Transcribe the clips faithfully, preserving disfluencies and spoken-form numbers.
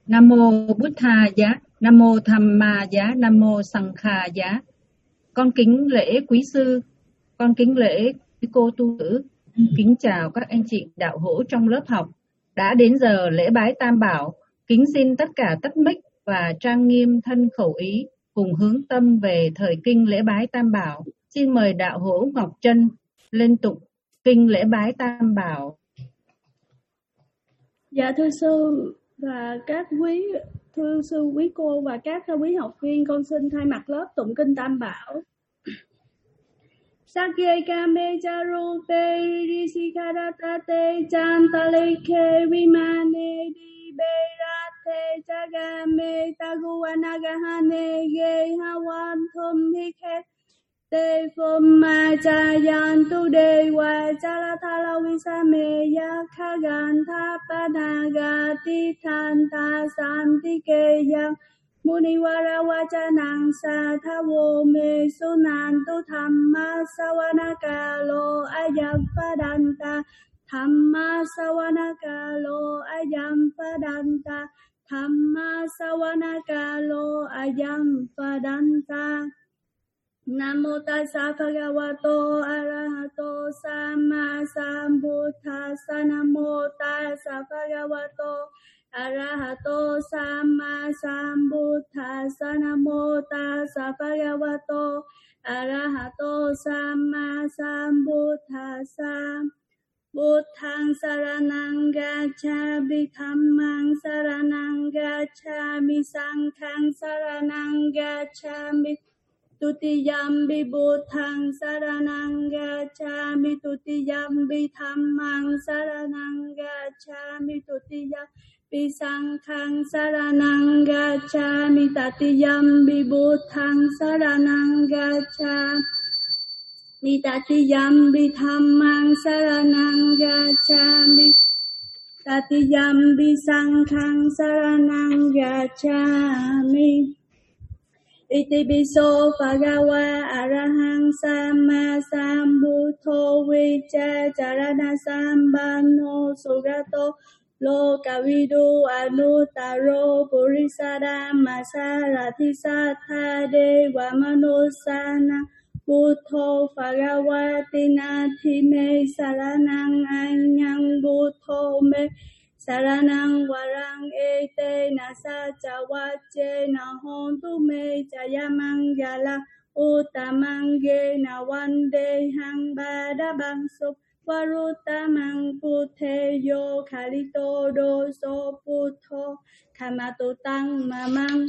Nam mô Bụt Tha Giá, Nam mô Tham Ma Giá, Nam mô Sằng Kha Giá. Con kính lễ quý sư, con kính lễ quý cô tu nữ, kính chào các anh chị đạo hữu trong lớp học. Đã đến giờ lễ bái Tam Bảo, kính xin tất cả tắt mic và trang nghiêm thân khẩu ý cùng hướng tâm về thời kinh lễ bái Tam Bảo. Xin mời đạo hữu Ngọc Trân lên tụng kinh lễ bái Tam Bảo. Dạ thưa sư và các quý thưa sư quý cô và các quý học viên, con xin thay mặt lớp tụng kinh Tam Bảo. Sakye kame charupe risikaratate chantaleke vimane di berate chagame taguanagahane ge hawan thum hike te phum ma chayan tu de wa charathala visame yakhagan thapanaga tithanta santike yang Muniwara wacanang sa thawo me sunan tu thamma sawanakalo ayam padanta thamma sawanakalo ayam padanta thamma sawanakalo ayam padanta. Namo tassa bhagavato arahato samma sambuddhassa. Namo tassa bhagavato Arahato Sama Sambuddhassa. Namo tassa bhagavato Arahato Sama Sambuddhassa. Buddhang saranang gacchami, dhammang saranang gacchami, sanghang saranang gacchami, tutiyampi buddhang saranang gacchami, tutiyampi dhammang saranang gacchami, tutiyampi sanghang saranang gacchami, tatiyampi buddhang saranang gacchami, tatiyampi dhammang saranang gacchami, tatiyampi sanghang saranang gacchami. Iti piso bhagava arahang sama sambuddho vicca charana sambano sugato lokavidu anuttaro purisada masarati sattha deva manusana buddho bhagavati nati me saranang anyang buddho me Saranang warang ete nasa chawache na hontu me jayamangala utamange na wande hang bada bangso warutamang puthe yo khalito do so putho kamato tang mamang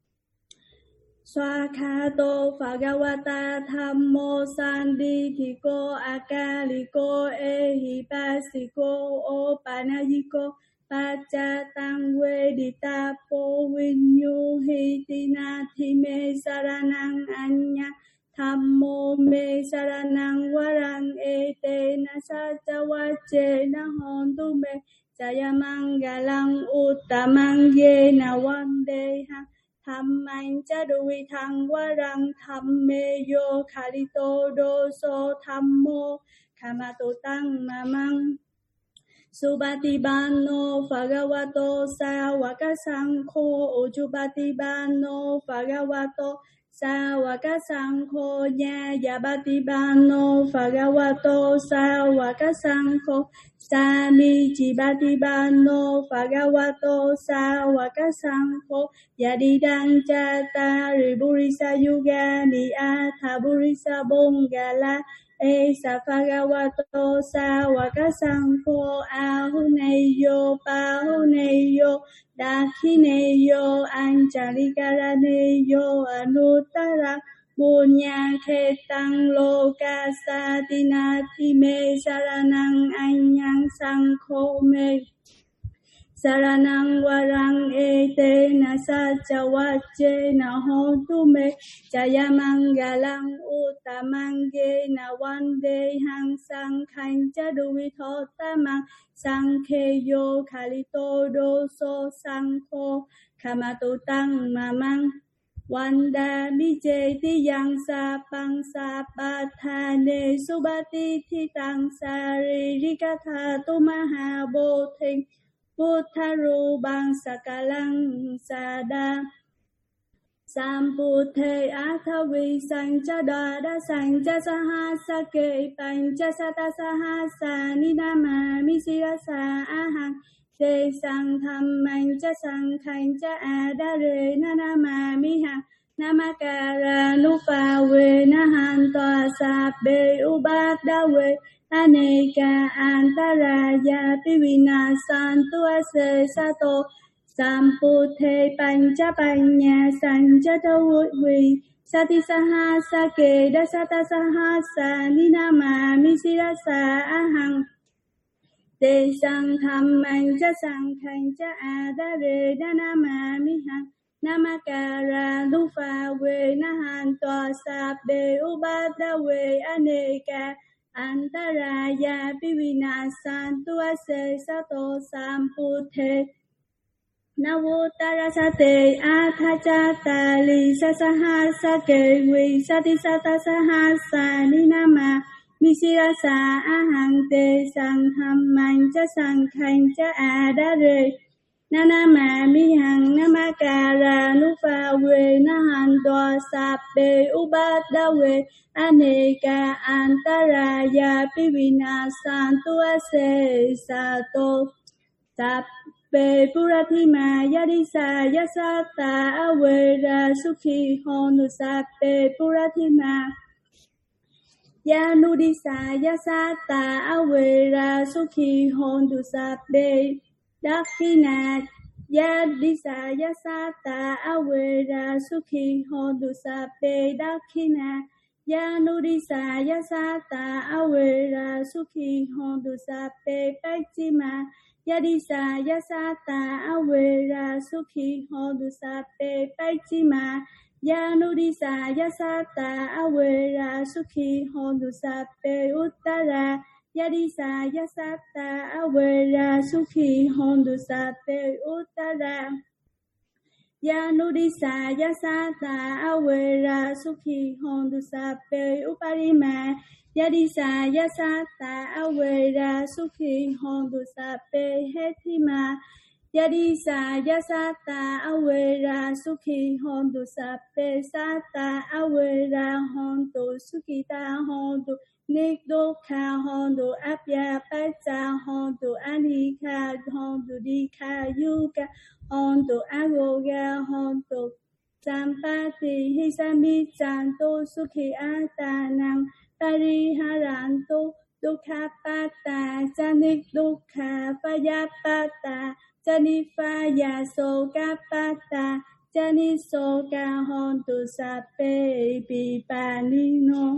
Swakato Bhagavata Dhammo Sandithiko Akaliko Ehipasiko Opanayiko Pachatang Vedita Po Vinyuhitina Thime Saranang Anya Dhammo Me Saranang Warang Ete Nasachawache Nahontu Me Jayamangalang Uttamang Yena Vandehang Dhammang chaduvi thang warang dhamme yo khalito do so dhammo kamato tang mamang Subhatibano Bhagavato Sāvaka Saṅkho Ujjubatibano Bhagavato Sāvaka Saṅkho Nyāyabhatibano Bhagavato Sāvaka Saṅkho Sami Jibhatibano Bhagavato Sāvaka Saṅkho Yadidang Chatari Burisa Yugani Atha Burisa Bongala Esa Bhagavato Sāvaka Saṅkho Ahuneyo Pahuneyo Dakhineyo Anchalikaraneyo Anuttara Bunya Khetang Loka Satinati Me Saranang Anyang Saṅkho Me Saranang warang ete nasachawache nahontu me jayamangalang uttamange na wande hang sankhang chaduvi thotamang sankheyo khalito do so sankho kamatutang mamang Wanda Mije Tiyang Sapang Sapathane Subati Thitang Sari Rikatha Tumaha Bothing Buddharubang Sakalang Sada Samputhe Athavi Sanchada Da Sancha Sahasa Ke Pancha Sata Sahasa Ninama Misirasa Ahang Te Sang Tham Mancha Sang Khancha Adare Nanama Mihang Namakara Nupa We Nahan Toa Sabe Ubad Dawe Aneka Antaraya Pivinasantu Ase Sato Samputhe Pancha Panya Sanjata Wudvi Sati Sahasa Ke Dasata Sahasa Ninama Misirasa Ahang Te Sang Tham Mancha Sang Khancha Adare Danama Mihang Namakara Lufa We Nahan Toa Sabe Ubada We Aneka Antaraya Pivinasantu Ase Sato Samputhe Navutarasate Athachatali Sasahasa Kewi Sati Sata Sahasa Ninama Misirasa Ahang Te Sang Tham Mancha Sang Khancha Adare Nanama Mihang Namakara Nufa We Nahan Toa Sabe Ubada We Aneka Antaraya Pivinasantu Ase Sato Sabe Purathima Yadisa Yasata Awera Sukhi Honu Sabe Purathima Yanudisa Yasata Awera Sukhi Honu Sabe Dakina Yadisa Yasata Awera Sukhi Honu Sabe Dakina Yanudisa Yasata Awera Sukhi Honu Sabe Pachima Yadisa Yasata Awera Sukhi Honu Sabe Pachima Yanudisa Yasata Awera Sukhi Honu Sabe Uttara Yadisa Yasata Awera Sukhi Honu Sabe Uttara Yanudisa Yasata Awera Sukhi Honu Sabe Uparima Yadisa Yasata Awera Sukhi Honu Sabe Hetima Yadisa Yasata Awera Sukhi Honu Sabe Sata Awera Hontu Sukita Hontu Nikdokha Hontu Apya Pacha Hontu Anika Hontu Dikha Yuka Hontu Agoga Hontu Sampati Hisami Chanto Sukhi Atanam Pariharanto Dukha Pata Janik Dukha Payapata Janifaya Soka Pata Janisoka Hontu Sabe Pipanino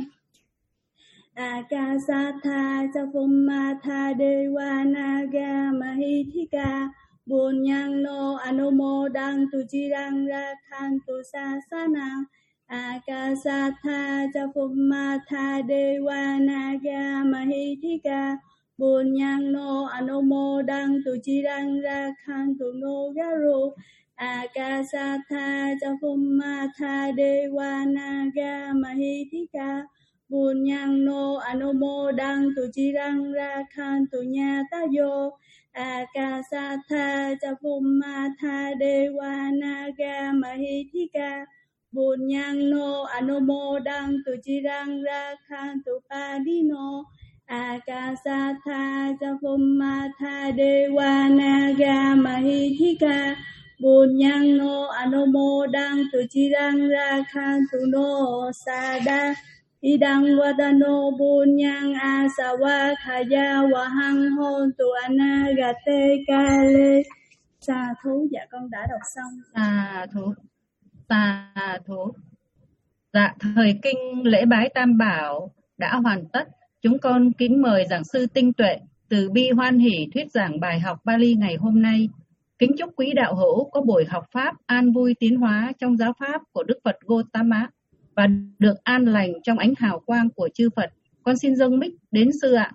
Akasatha Chafummatha Devanaga Mahithika Bunyang no Anumodang Tujirang Rakhantu Sasanang Akasatha Chafummatha Devanaga Mahithika Bunyang no Anumodang Tujirang Rakhantu no Garo Akasatha Chafummatha Devanaga Mahithika Bunyang no Anumodang Tujirang Rakhantu Nyatayo Akasatha Chafummatha Devanaga Mahithika Bunyang no Anumodang Tujirang Rakhantu Padino Akasatha Chafummatha Devanaga Mahithika Bunyang no Anumodang Tujirang Rakhantu no Sada Idang Wadano Bunyang Asawa Khaya Wahang Hontu Anagate Kale. Sa thú. Dạ con đã đọc xong. Sa thú. Sa thú. Dạ, thời kinh lễ bái Tam Bảo đã hoàn tất. Chúng con kính mời giảng sư Tinh Tuệ từ Bi hoan hỷ thuyết giảng bài học Pali ngày hôm nay. Kính chúc quý đạo hữu có buổi học pháp an vui tiến hóa trong giáo pháp của Đức Phật Gautama và được an lành trong ánh hào quang của chư Phật. Con xin dâng mic đến sư ạ.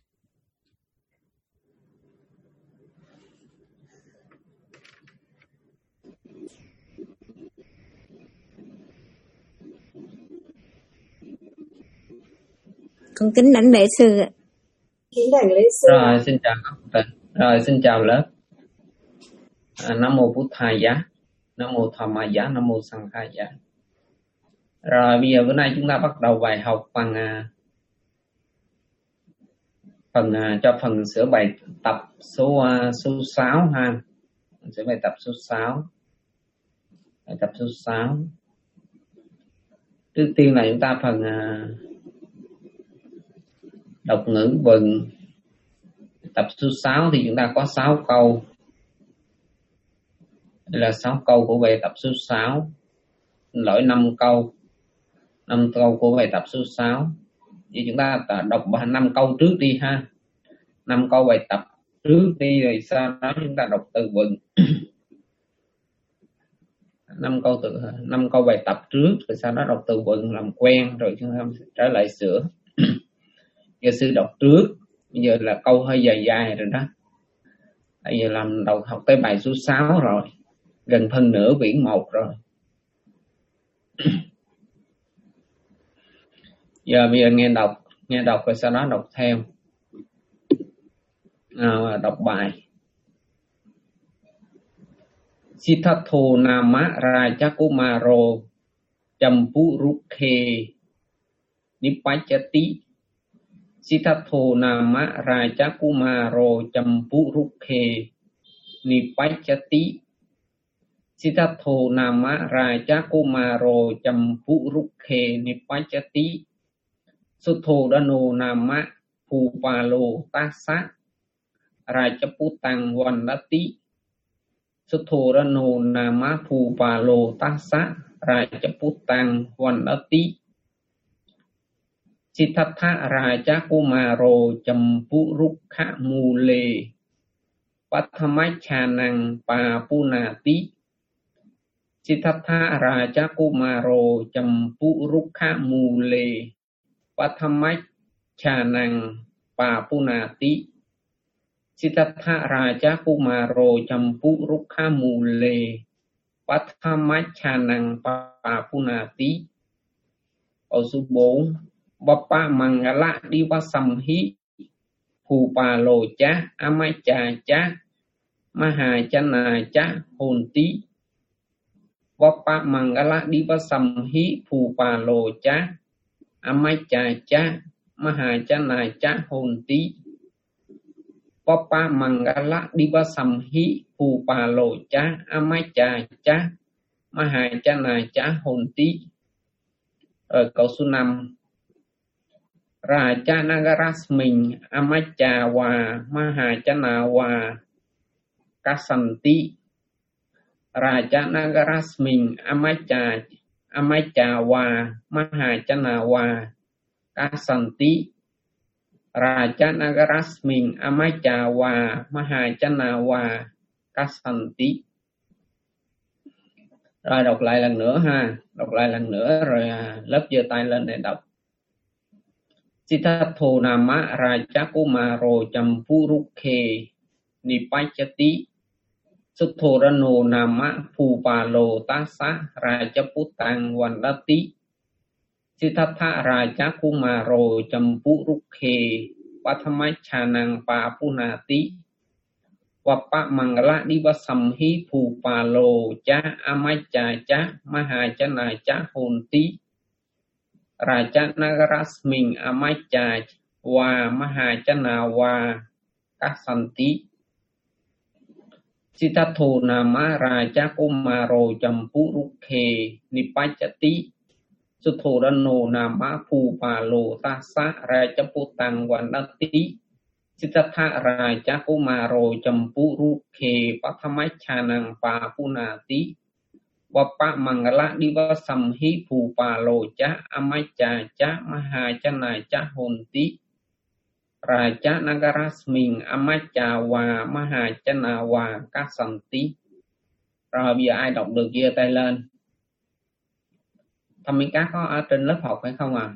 Con kính đảnh lễ sư ạ. Kính đảnh lễ sư. Rồi xin chào các bạn. Rồi xin chào lớp. à, Nam mô Bụt Thầy Giá, Nam mô Tham Ma Giá, Nam mô Sang Khai Giá. Rồi bây giờ bữa nay chúng ta bắt đầu bài học bằng à, phần à, cho phần sửa bài tập số à, số sáu ha. Sửa bài tập số sáu. Bài tập số sáu. Trước tiên là chúng ta phần à, đọc ngữ vựng. Tập số sáu thì chúng ta có sáu câu. Đây là sáu câu của bài tập số sáu. Lỗi năm câu. năm câu của bài tập số sáu. Thì chúng ta đọc năm câu trước đi ha. năm câu bài tập trước đi rồi sau đó chúng ta đọc từ vựng. năm câu từ năm câu bài tập trước rồi sau đó đọc từ vựng làm quen rồi chúng ta trở lại sửa. Giờ sư đọc trước, bây giờ là câu hơi dài dài rồi đó. Bây giờ làm đầu học tới bài số sáu rồi, gần phân nửa quyển một rồi. Giờ bây giờ nghe đọc, nghe đọc rồi sau đó đọc theo. À, đọc bài. Siddhatho nama Rajakumaro Jampurukhe Nipachati. Siddhatho nama Rajakumaro Jampurukhe Nipachati. Siddhatho nama Rajakumaro Jampurukhe Nipachati. Suttho dano nama Phupalo Tassa Rajaputang Vandati. Suttho dano nama Phupalo Tassa Rajaputang Vandati. Siddhatha Rajakumaro Jampurukha Mule Pathamachanang Papunati. Siddhatha Rajakumaro Jampurukha Mule Pathamachanang Papunati. Siddhatha Rajakumaro Jampurukha Mule Pathamachanang Papunati. Câu số bốn. Bapa Mangala Divasamhi Phupalo Cha Amacha Cha Mahachana Cha Honti. Bapa Mangala Divasamhi Phupalo Cha Amacha Cha Mahachana Cha Honti. Bapa Mangala Divasamhi Phupalo Cha Amacha Cha Mahachana Cha Honti. Rồi câu số năm. Raja Nagarasmin Amacha Wa Mahachana Wa Kasanti. Raja Nagarasmin Amacha Amacha Wa Mahachana Wa Kasanti. Raja Nagarasmin Amacha Wa Mahachana Wa Kasanti. Rồi đọc lại lần nữa ha. Đọc lại lần nữa rồi lớp giơ tay lên để đọc. Siddhatho nama Rajakumaro Jampurukhe Nipachati. Suttho dano nama Phupalo Tassa Rajaputang Vandati. Siddhatha Rajakumaro Jampurukhe Pathamachanang Papunati. Vapa Mangala Divasamhi Phupalo Cha Amacha Cha Mahachana Cha Honti. Raja Nagarasmin Amacha Wa Mahachana Wa Kasanti. Siddhatho nama Rajakumaro Jampurukhe Nipachati. Suttho dano nama Phupalo Tassa Rajaputang Vandati. Siddhatha Rajakumaro Jampurukhe Pathamachanang Papunati. Vapa Mangala Divasamhi Phupalo Cha Amacha Cha Mahachana Cha Honti. Raja Nagarasmin Amacha Wa Mahachana Wa Kasanti. Rồi bây giờ ai đọc được giơ tay lên. Thăm Minh Cát có ở trên lớp học phải không à?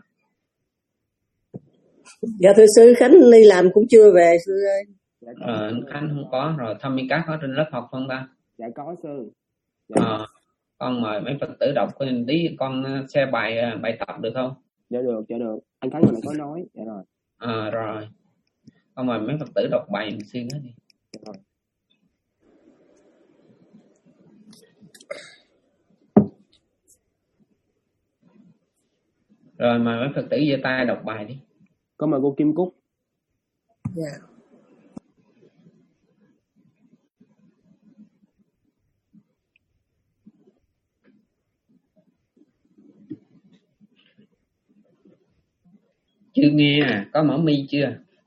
Dạ thưa sư, Khánh đi làm cũng chưa về sư ơi. Ờ, anh Khánh không có. Rồi Thăm Minh Cát có trên lớp học không ta? Dạ có sư. Dạ. Ờ, con mời mấy Phật tử đọc cho nên tí con share bài bài tập được không? Dạ được, dạ được. Anh Khánh hồi nãy có nói. Dạ rồi. Ờ, rồi. Con mời mấy Phật tử đọc bài mình xuyên hết đi. Dạ rồi. Rồi mà mấy Phật tử giơ tay đọc bài đi. Con mời cô Kim Cúc. Dạ. Chưa nghe à, có mở mi chưa?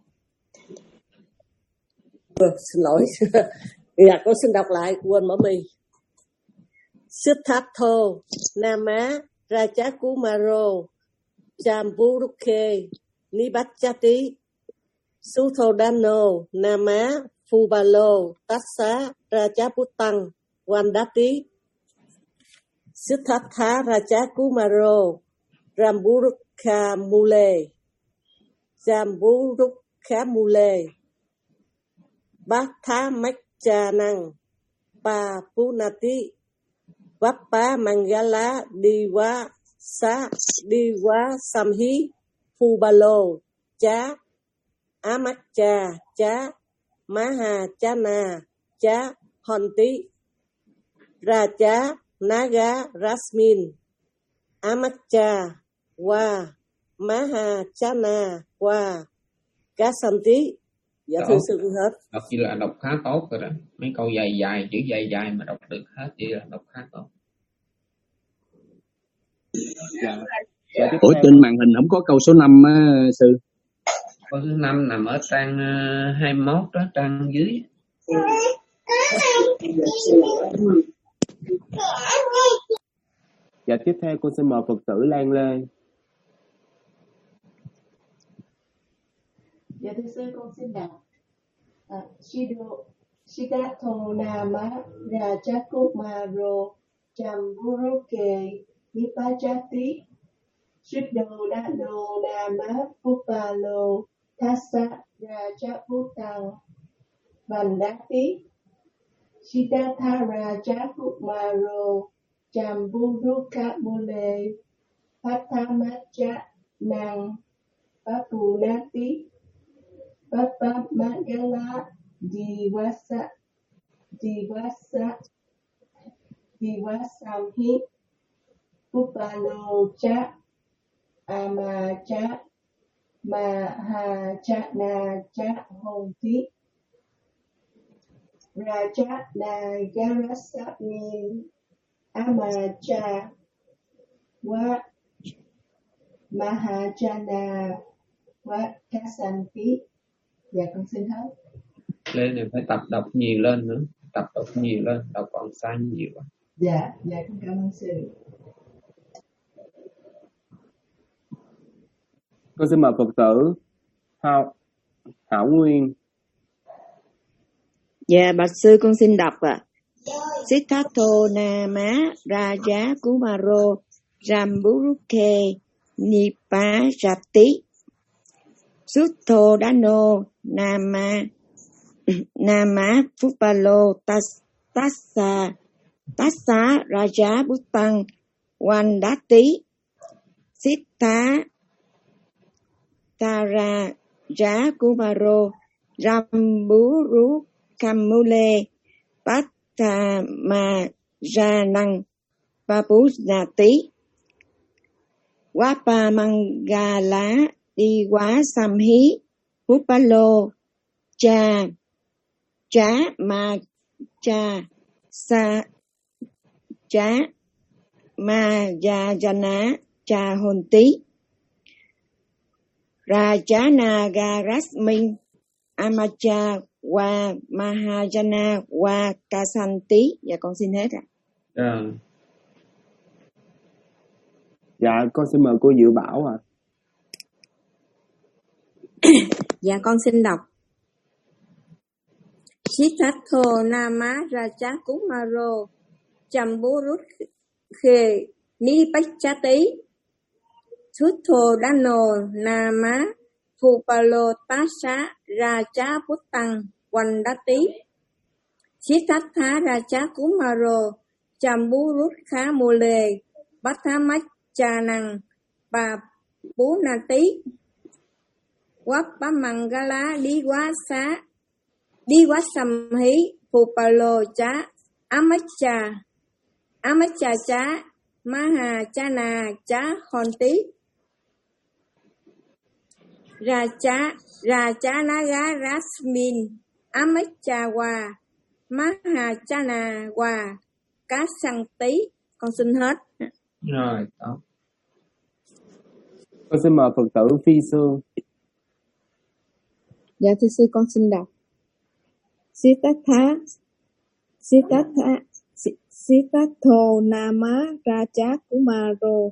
Ừ, xin lỗi. Dạ, con xin đọc lại, quên mở mi. Siddhartha Nama Rajakumaro Jamburukhe Nibachati Suthodano Nama Phubalo Tassa Rajaputang Vandati. Siddhartha Rajakumaro Ramburukhamule Jamburukhamule Bhatha Machanang Pa Punati Vappa Mangala Diva Sa Diva Samhi Phubalo Cha Amacha Cha Maha Chana Cha Honti Raja Naga Rasmin Amacha Wa Maha Chana Wa Kasanti. Dạ thưa sư hết. Đọc như là đọc khá tốt rồi đó. Mấy câu dài dài, chữ dài dài mà đọc được hết vậy là đọc khá tốt. Dạ. Dạ, tiếp Ủa theo. trên màn hình không có câu số năm á sư? Câu thứ năm nằm ở trang uh, hai mươi mốt đó, trang dưới. Dạ tiếp theo cô xin mời Phật tử Lan Lê. Dạ thưa sư, con xin đọc. À, Shido Siddhartho Nama Rajakumaro Jamburuke Nipajati Shido Dano Nama Phubalo Tassa Rajaputang Vandati Siddhartha Rajakumaro Jamburukhamule Patamacha Nang Papunati Papa Magala Diwasa Diwasa Diwasamhi Pupalo Cha Amacha Mahachana Cha Honti Raja Nagarasami Amacha Wa Mahachana Wa Kasanti. Dạ con xin hết. Lên này phải tập đọc nhiều lên nữa, tập đọc nhiều lên, đọc còn sai nhiều quá. Dạ, dạ con cảm ơn sư. Con xin mời Phật tử Hảo, Hảo Nguyên. Dạ bạch sư con xin đọc ạ. À. Siddhartha Nama Rajakumaro Jamburukhe Nipajati Suthodano Nama Nama Phubalo Tassa Tassa Rajaputang Vandati Siddha Tara Rajakumaro Ramburukhamule Patamajanang Papunati Vappa Mangala Diva Samhi Phubalo Cha Cha Ma Cha Sa Cha Ma Jana Cha Honti Rajana Garasmin Amacha Wa Mahajana Wa Kasanti. Dạ con xin hết ạ. À. Dạ con xin mời cô Diệu Bảo ạ. À. Dạ con xin đọc. Siddhartha Nama Rajakumaro Jamburukhe Nipajati Suthodano Nama Phubalo Tassa Rajaputang Vandati Siddhartha Rajakumaro Jamburukhamule Pathamachanang Papunati Vappa Mangala Diwasa Diwasamhi Phubalo Cha Amacha Amacha Cha Mahachana Cha Honti Raja Rajanaga Rasmin Amachawa Mahachanawa Kasanti. Con xin hết. Rồi, đó. Con xin mời Phật tử Phi Sương. Dạ thưa sư, con xin đọc. Siddhartha Siddhartha Siddhartho Nama Raja Kumaro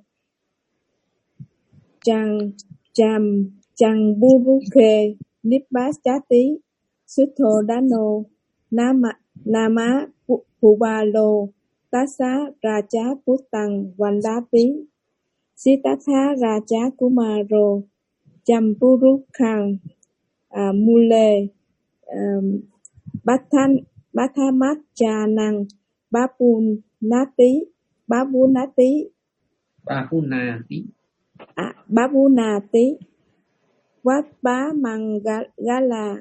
Chang Cham Chang Burukhe Nibbachati Suttho Dano Nama Nama Pubalo Tassa Raja Puttang Vandati Siddhartha Raja Kumaro Jamburukhang uh, Mule um, Bathan Bathamat Chanang Babunati Babunati Babunati à, Babunati Wat Bá Mangala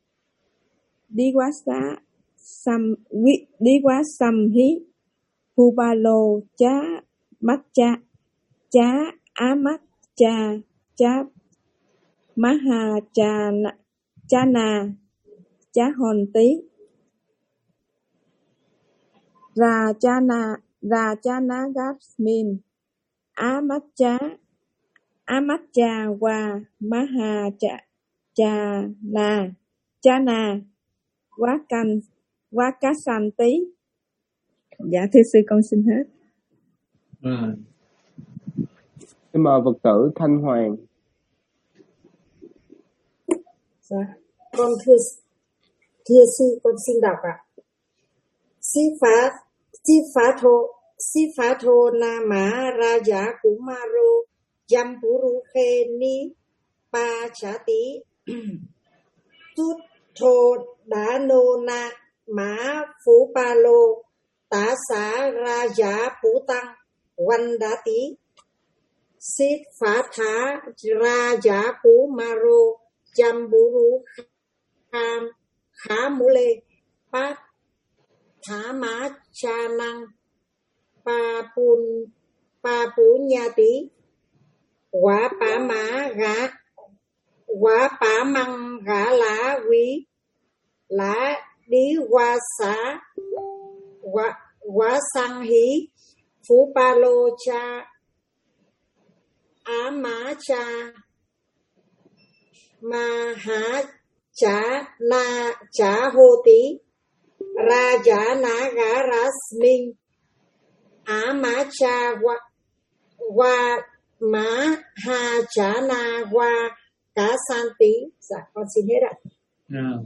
Diwasa Sam Diwa Samhi Pubalo Cha Matcha Cha Amat Cha Cha Maha Chana Chana Cha Hòn Tí Rajana Rajana Gasmin Amatcha Amatcha Wa Maha Cha Chana Chana Wakan Wakasanti. Dạ thưa sư, con xin hết. Rồi. Xin mời Phật tử Thanh Hoàng. Dạ. Con thưa thưa sư, con xin đọc ạ. Si phá si phá thô si phá thô na mã raja kumaro jampurukhe ni pa chati tut thô đá nô na mã phú pa lô tá xá raja phú tăng văn đá tí Sit phá thá raja kumaro jamburukhe khá mũ lê pa thá má cha năng pa pun pa pú nha tí quả pá má gã quả pá măng gã lá quý lá đi qua xã quả quả sang hí phú pa lô cha á má cha ma há chá na chá hô tí Raja Naga Rasmin Amacha Wa Wa Ma Ha Chana Wa Kasanti. Dạ con xin hết ạ. Rồi.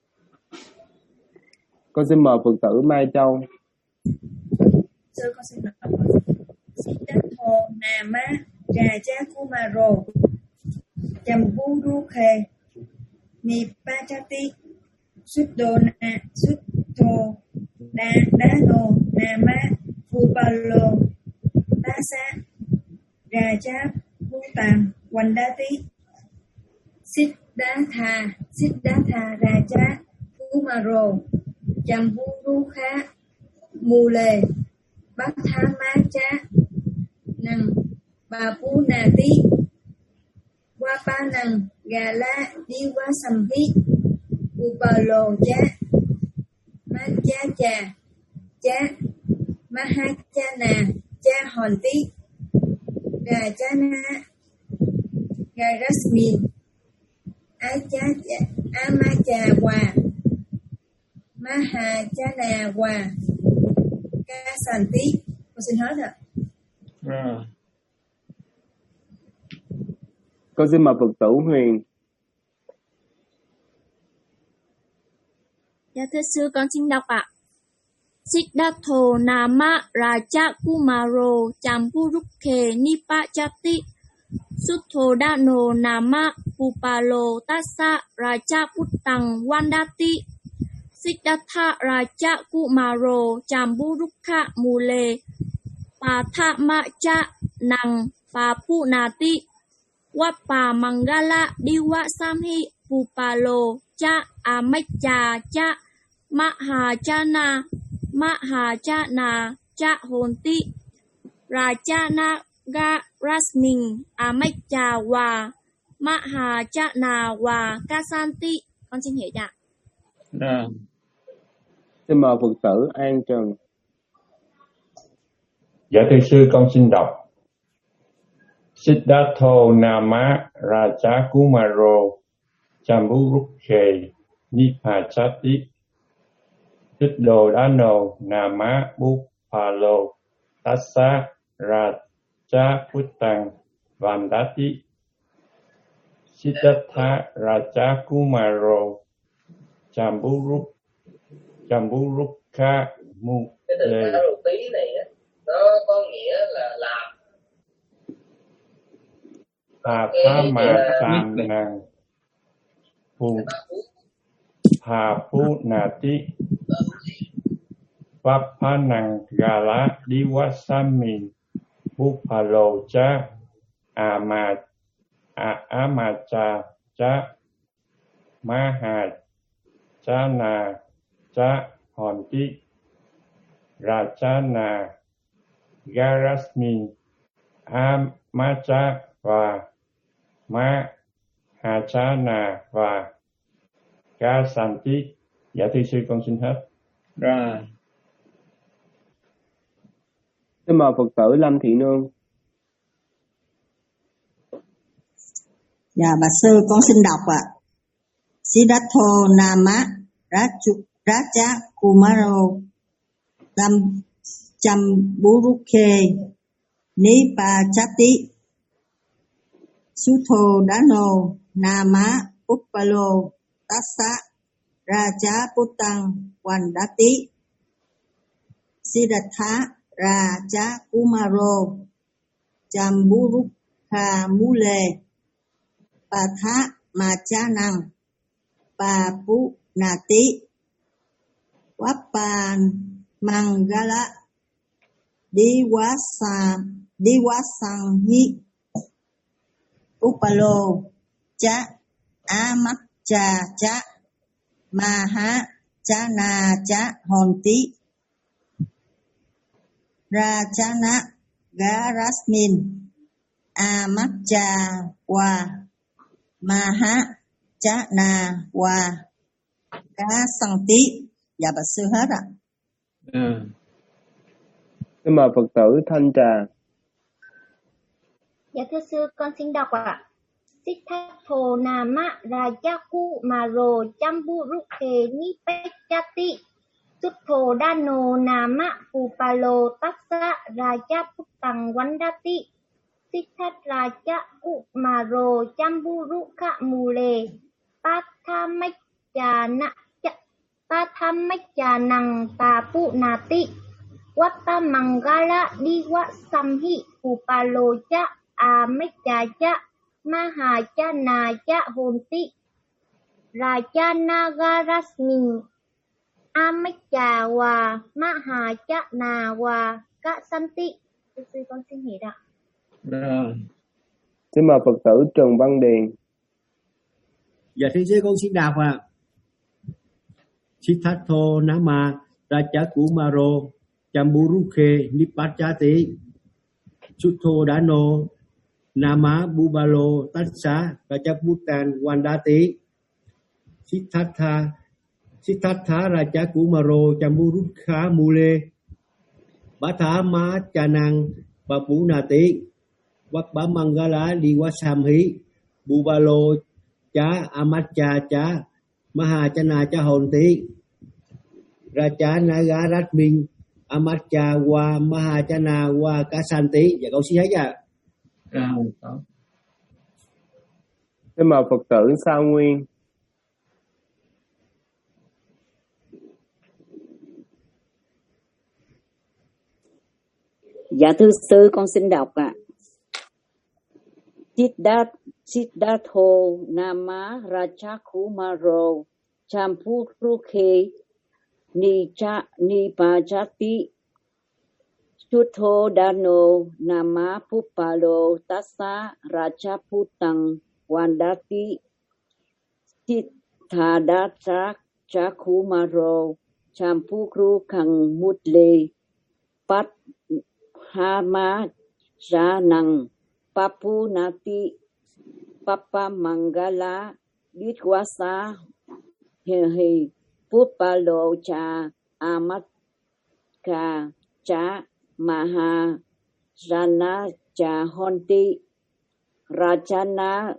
Con xin mời Phật tử Mai Châu. Sư con xin đọc. Siddhartho Nama Raja Kumaro Jamburukhe Nibbachati Suddona Suttho Đa Dano Nama Pubalo Tassa Raja Puttang Vandati Siddhartha Siddhartha Raja Kumaro Jamburukha Mule Batthamacha Năng Babunati Wapanang Gala Diwa Samhi Upalo Cha Macha Cha Cha Mahachana Cha Hòn Tí Rajana Garasmin Acha Amacha Wa Mahachana Wa Kasanti. Con xin hết ạ. Rồi. Con xin mời Phật tử Huyền. Dạ thưa sư, con xin đọc ạ. Siddhartho Nama Raja Kumaro Jamburukhe Nibbachati Suttho Dano Nama Pubalo Tassa Raja Puttang Vandati Siddhartha Raja Kumaro Jamburukha Mule Pathamacha Năng Papunati Wapa Mangala Diwa Samhi Pupalo Cha Amacha Cha Mahachana Mahachana Cha Honti Rajana Ga Rasmin Amacha Wa Mahajana và Kasanti. Con xin hiểu ạ. Rồi. Xin mời Phật tử An Trần. Dạ thưa sư, con xin đọc. Siddhartha Nama Raja Kumaro Jamburukhe Nipachati Siddhodano Nama Bupalo Tassa Raja Puttang Vandati. Siddhartha Raja Kumaro Jamburuk Jamburukha Mule. Cái từ thao đầu tí này á, nó có nghĩa là làm. Hà Tha Ma Sàn Nàng Phù Hà Phu Nà Tí Pháp Phá Nàng Gà Lá Đi Quá Sam Mìn Bú Phà Lô Chá À Mà À Á Mà Chà Chá Ma Hà Chá Nà Chá Hòn Tí Ra Chá Nà Garasmin A Ma Chá và Ma Hà Chá Nà và Ca Sàn Tí. Dạ thưa sư, con xin hết. Rồi. Xin mời Phật tử Lâm Thị Nương. Dạ bà sư, con xin đọc ạ. À. Siddhartha Nama Raja Kumaro Tam Chamburukhe Nipachati Sutthodano Nama Uppalo Tassa Raja Puttang Vandati. Siddhartha Raja Kumaro Jamburukha Mule Patha Machanang Papu Nati Wapan Mangala Diwasa Diwasanghi Upalo Cha Amakcha Cha Maha Chana Cha Honti Rachana Garasmin Amakcha Wa Maha Chana Wa Kasanti. Dạ bà sư hết ạ. Ừ. Xin mời Phật tử Thanh Trà. Dạ thưa sư, con xin đọc ạ. Siddhartha Nama Raja Kumaro Jamburukhe Nipachati Sutthodano Nama Upalo Tassa Raja Puttang Vandati. Siddhartha Raja Kumaro Jamburukha Mule Pathamachana Pathamachanang Papu Nati Wata Mangala Diwa Samhi Upalo Cha Amecha Cha Maha Chana Cha Honti Rachana Garasmin Amecha Wa Maha Chana Wa Kasanti. Sư con xin hiểu ạ. Rồi. Xin mời Phật tử Trần Văn Điền. Dạ thưa sư, con xin đọc ạ. À. Siddhartha Nama Raja Kumaro Jamburukhe Nipachati Sutthodano Nama Bubalo Tassa Rajaputan Vandati. Siddhartha Siddhartha Raja Kumaro Jamburukha Mule Bhatha Ma Chanang Papunati Vakba Mangala Diwasamhi Bubalo Cha Amacha Cha Maha Chana Cha Honti Raja Naga Ratmin Amacha Wa Maha Chana Wa Kasanti. Dạ con xin hết ạ. Xin mời Phật tử Sao Nguyên. Dạ thưa sư, con xin đọc ạ. À. Siddhartha Siddhartha Nama Raja Kumaro Jamburukhe Nipachati Sutthodano Nama Upalo Tassa Raja Puttang Vandati. Siddhartha Raja Kumaro Jamburukha Mule Pathamachanang Papu Nati Papa Mangala Ditwasa Hehi Pupalo Cha Amatka Cha Maha Rana Cha Honti Rajana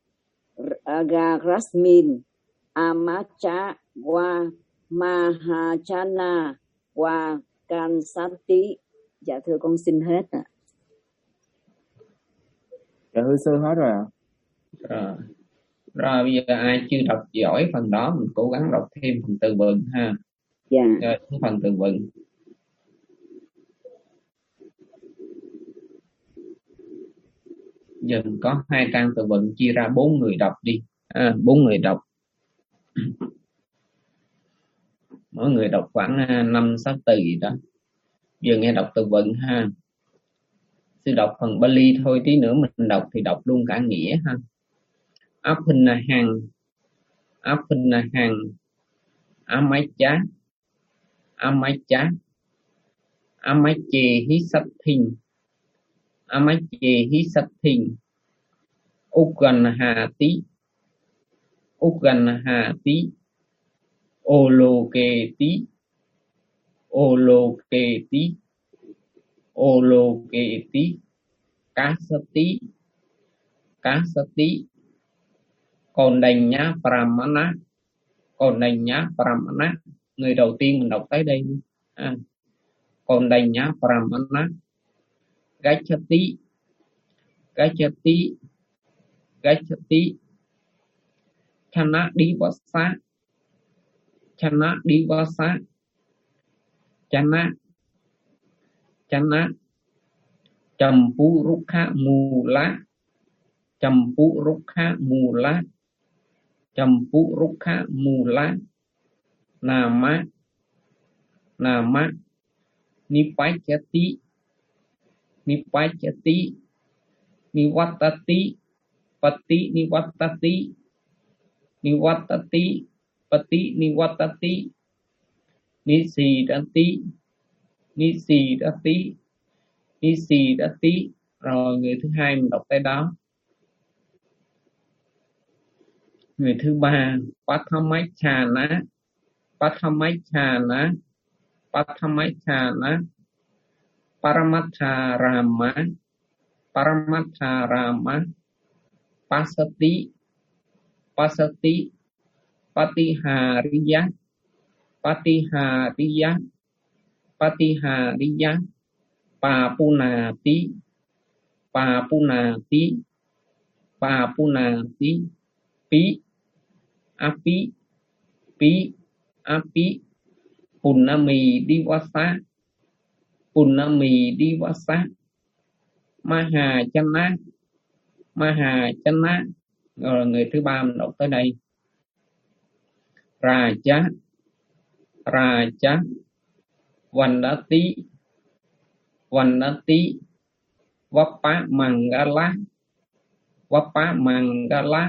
Agarasmin Amacha Wa Mahachana Wa Kansanti. Dạ thưa con xin hết ạ. Dạ thưa sư hết rồi ạ. Rồi. Rồi bây giờ ai chưa đọc giỏi phần đó mình cố gắng đọc thêm phần từ vựng ha. Dạ. Rồi phần từ vựng. Giờ mình có hai trang từ vựng chia ra bốn người đọc đi. À, bốn người đọc. Mỗi người đọc khoảng năm sáu từ gì đó. Giờ nghe đọc từ vựng ha. Sư đọc phần Bali thôi, tí nữa mình đọc thì đọc luôn cả nghĩa ha. Apinahang, Apinahang, Amacha, Amacha, Amache Hisathin, Amache Hisathin, Uganhati, Uganhati, Oloketi, Oloketi, Oloketi, Kasati, Kasati, còn đành nhá Pramana, còn đành nhá Pramana. Người đầu tiên mình đọc tới đây à. Còn đành nhá Pramana, Gachati, Gachati, Gachati, Chana Divasa, Chana Divasa, Chana, Chana, Champu Rukha Mula, Champu Rukha Mula, Champu Rukha Mula, Nama, Nama, Nipachati, Nipachati, Niwatati, Pati Niwatati, Niwatati, Pati Niwatati, Nisidati, Nisidati, Nisidati. Rồi người thứ hai mình đọc tới đó. Người thứ ba Pathamachana, Pathamachana, Pathamachana, Paramatharama, Paramatharama, Pasati, Pasati, Patihariya, Patihariya, Patihariya, Papunati, Papunati, Papunati, Pi, Api, Pi, Api, Punami Divasa, Punami Divasa, Mahachana, Mahachana. Rồi người thứ ba mình đọc tới đây. Raja, Raja, Vandati, Vandati, Vapa Mangala, Vapa Mangala,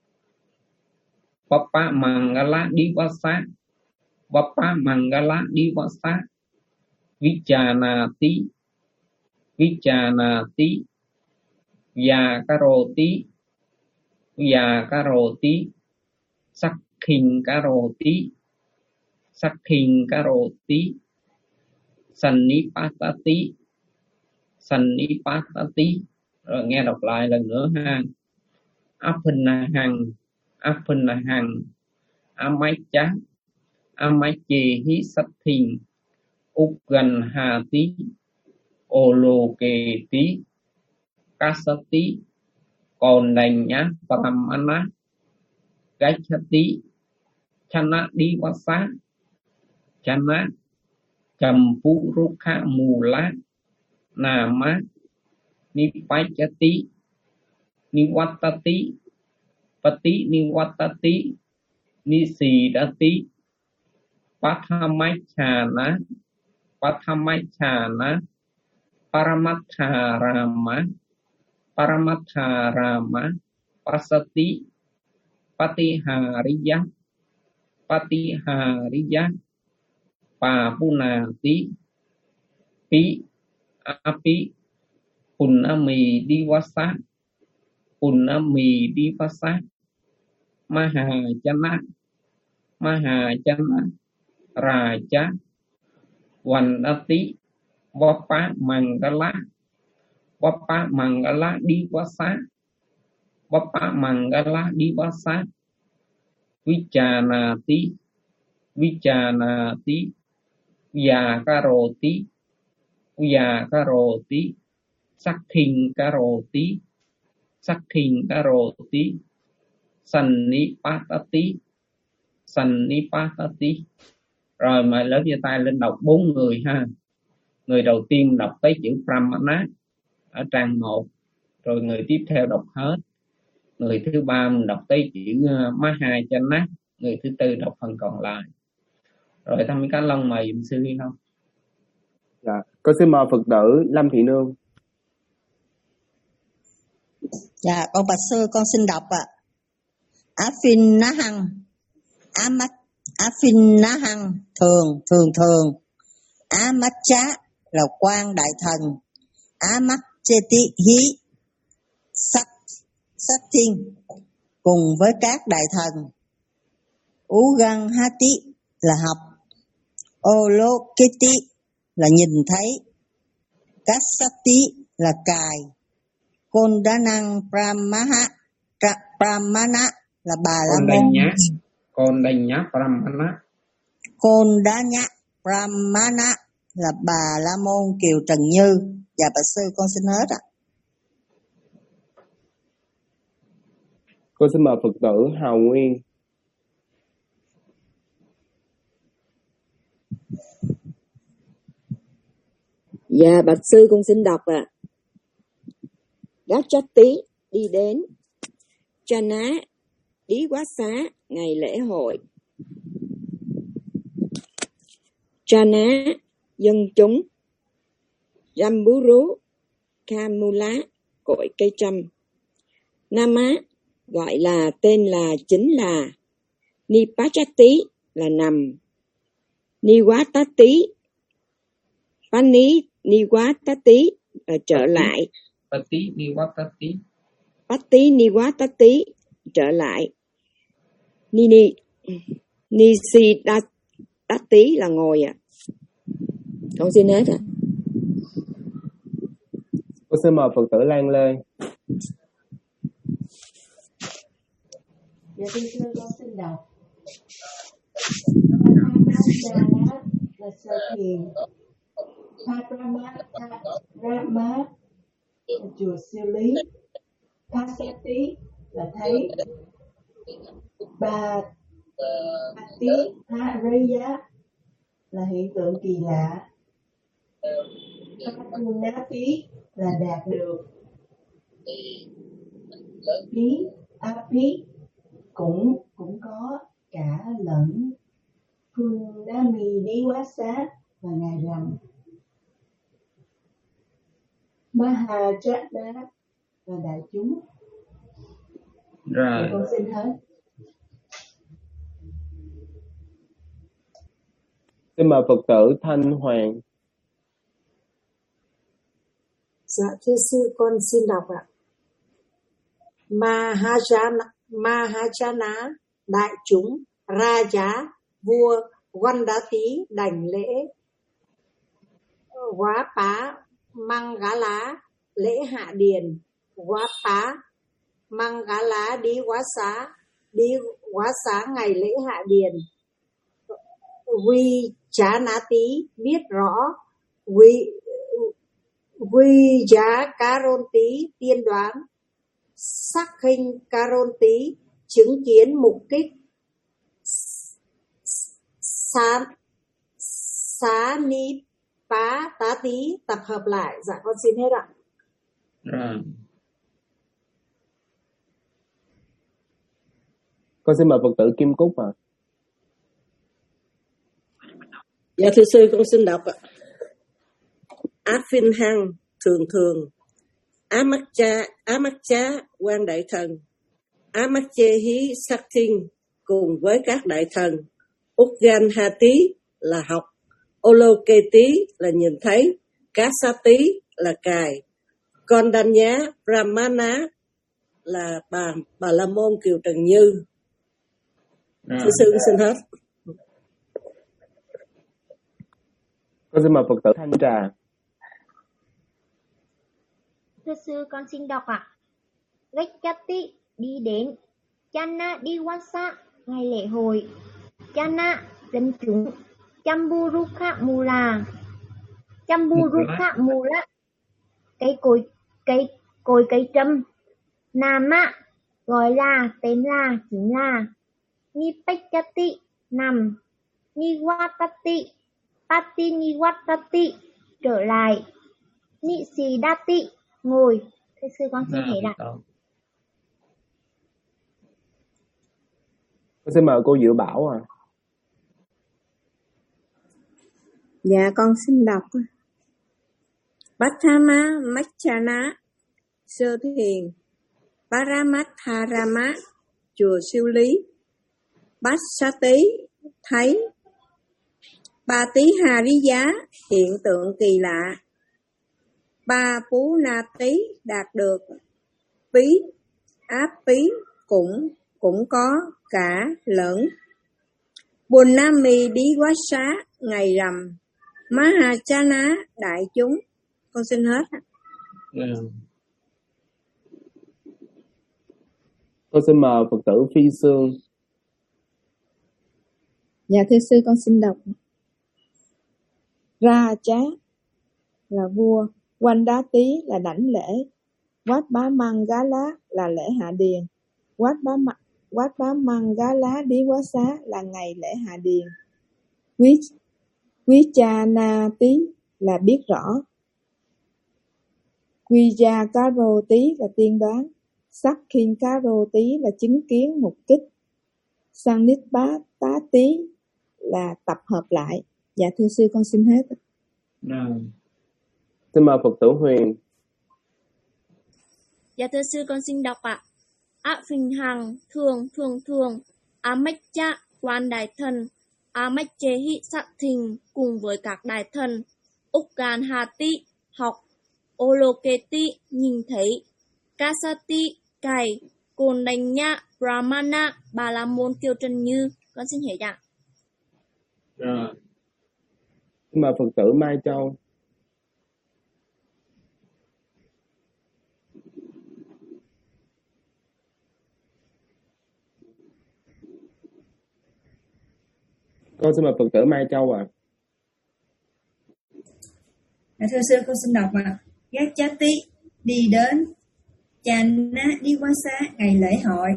Vapa Mangala Divasa, Vapa Mangala Divasa, Vichanati, Vichanati, Vyakaroti, Vyakaroti, Sakhin Karoti, Sakhin Karoti, Sannipatati, Sannipatati. Rồi nghe đọc lại lần nữa ha. Apinahang, Apinahang, Amacha, Amache Hisathin, Uganhati, Oloketi, Kasati, còn đành nhá Pramana, Gachati, Chana Divasa, Chana, Champu Rukha Mula, Nama, Nipachati, Niwatati, Pati Niwatati, Nisidati, Pathamachana, Pathamachana, Paramatharama, Paramatharama, Pasati, Patihariya, Patihariya, Papunati, Pi, Api, Punami Divasa, Punami Divasa Mahajana Mahajana Raja Vandati Vapa Mangala Vapa Mangala Divasa Vapa Mangala Divasa Vichanati Vichanati Vyakaroti Vyakaroti Sakhin Karoti Sakhin Karoti Sannipatati Sannipatati. Rồi mà lớp giơ tay lên đọc bốn người ha. Người đầu tiên đọc tới chữ Brahmana ở trang một, rồi người tiếp theo đọc hết. Người thứ ba mình đọc tới chữ Mahajana, người thứ tư đọc phần còn lại. Rồi thăm Cá Long mời dùm sư Liên không? Dạ, con xin mời Phật tử Lâm Thị Nương. Dạ, con bạch sư con xin đọc ạ. À. Afin ná hăng, Amat Afin ná hăng thường thường thường, Amacha là quan đại thần, Amacheti hí sắc sắc thiên cùng với các đại thần, Ugan hati là học, Olokiti là nhìn thấy, Kasati là cài, Kondanang Brahmaha Brahmana là bà la môn. Kondanya Brahmana. Kondanya Brahmana là bà la môn Kiều Trần Như. Dạ bạch sư con xin hết ạ. Con xin mời Phật tử Hào Nguyên. Dạ bạch sư con xin đọc ạ. À. Gachati đi đến, Chana đi quá xá ngày lễ hội, Chana dân chúng, Ramburu Kamula cội cây trăm, Nama gọi là tên là chính là, Nipachati là nằm, Niwatati Pani Niwatati là trở lại, Pati Niwatati Pati Niwatati trở lại, Nini Nisidati là ngồi ạ. À. Con xin hết ạ. À. Con xin mời Phật tử Lan Lê. Dạ thưa sư con xin đọc. Là sơ thiền, Padrama Rama là chùa siêu lý, Pasati là thấy, Bà Ati Hariya là hiện tượng kỳ lạ, Papunati là đạt được, Bí Api cũng cũng có cả lẫn, Punami Diwasa là ngày rằm, Mahajana là đại chúng. Rồi. Con xin hết. Xin mời Phật tử Thanh Hoàng. Dạ thưa sư con xin đọc ạ. Mahajana, Mahajana đại chúng, Raja vua, Vandati đảnh lễ, Quá Pá Mangala lễ hạ điền, Quá Pá Mangala đi quá xá, đi quá xá ngày lễ hạ điền, Vi Chá Ná Tí biết rõ, Vi Vi Giá Caron Tí tiên đoán, Sắc Hình Caron Tí chứng kiến mục kích, Xá Xá Ni Pá Tá Tí tập hợp lại. Dạ con xin hết ạ. Rồi. Con xin mời Phật tử Kim Cúc ạ. À. Dạ thưa sư con xin đọc ạ. Afin hăng thường thường, Amacha Amacha quan đại thần, Amachehi Saktin cùng với các đại thần, Uggan Hati là học, Oloketi là nhìn thấy, Kasati là cài, Kondanya Brahmana là bà bà la môn Kiều Trần Như. Rồi. Thưa sư xin hết. Con xin mời Phật tử Thanh Trà. Thưa sư, con xin đọc ạ. Gachati đi đến, Chana đi Wasa ngày lễ hội, Chana dân chúng, Chamburukha Mula, Chamburukha Mula cây cối cây cối cây trâm, Nama gọi là tên là chính là Nipachati nằm, Niwatati Pati Niwatati trở lại, Nisidati ngồi. Thưa sư con xin hết ạ. Con xin mời cô Diệu Bảo à. Dạ con xin đọc. Bhattama Machana Sơ Thiền Paramatharama chùa Siêu Lý. Bhassati thấy Ba Tí Hà Rí Giá hiện tượng kỳ lạ. Ba Phú Na Tí đạt được. Pí Áp Pí cũng cũng có cả lẫn. Bunnami Đí Quá Xá ngày rằm. Mahachana đại chúng. Con xin hết. Yeah. Con xin mời Phật tử Phi Sương. Dạ thưa sư con xin đọc. Ra Chá là vua, Quanh Đá Tí là đảnh lễ, Quát Bá Măng Gá Lá là lễ hạ điền, Quát Bá Măng Quát Bá Măng Gá Lá Đí Quá Xá là ngày lễ hạ điền. Quý Quý Cha Na Tí là biết rõ, Quy Gia Cá Rô Tí là tiên đoán, Sắc Khiên Cá Rô Tí là chứng kiến mục kích, Sang Nít Bá Tá Tí là tập hợp lại. Dạ thưa sư con xin hết. Rồi. Xin mời Phật tử Huyền. Dạ thưa sư con xin đọc ạ. A Phình Hằng thường thường thường, A Mách Cha quan đại thần, A Mách Chế Hị Sát Thình cùng với các đại thần, Úc Gan Hà Tị học, Oloketi nhìn thấy, Kasati cày, Cồn Đành Nhã Brahmana Bà La Môn Kiều Trần Như. Con xin hết ạ. Rồi. Xin mời Phật tử Mai Châu. Con xin mời Phật tử Mai Châu ạ. À, thưa sư con xin đọc ạ. Gachati đi đến, Chana đi qua xa ngày lễ hội,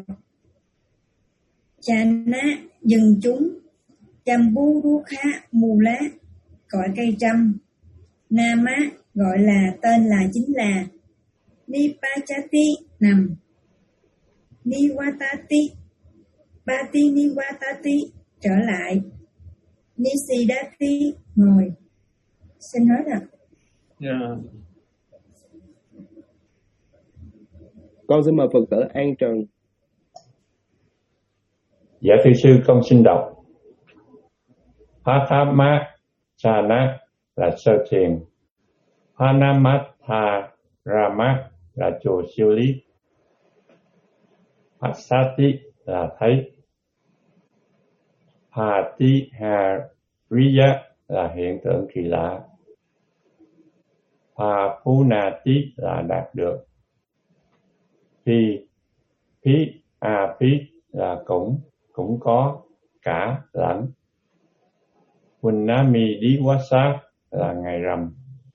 Chana dừng chúng, Chamburukha Mula gọi cây trăm, Nama gọi là tên là chính là, Nipachati nằm, Niwatati Pati Niwatati trở lại, Nisidati ngồi. Xin hết ạ. Yeah. Con xin mời Phật tử An Trần. Dạ thưa sư con xin đọc. Pathama Chana là sơ thiền, Panamatharama là chùa Siêu Lý, Pasati là thấy, Patihariya là hiện tượng kỳ lạ, Papunati là đạt được, Pi Pi A Pi là cũng cũng có cả lẫn, Punnami Diwasa là ngày rằm,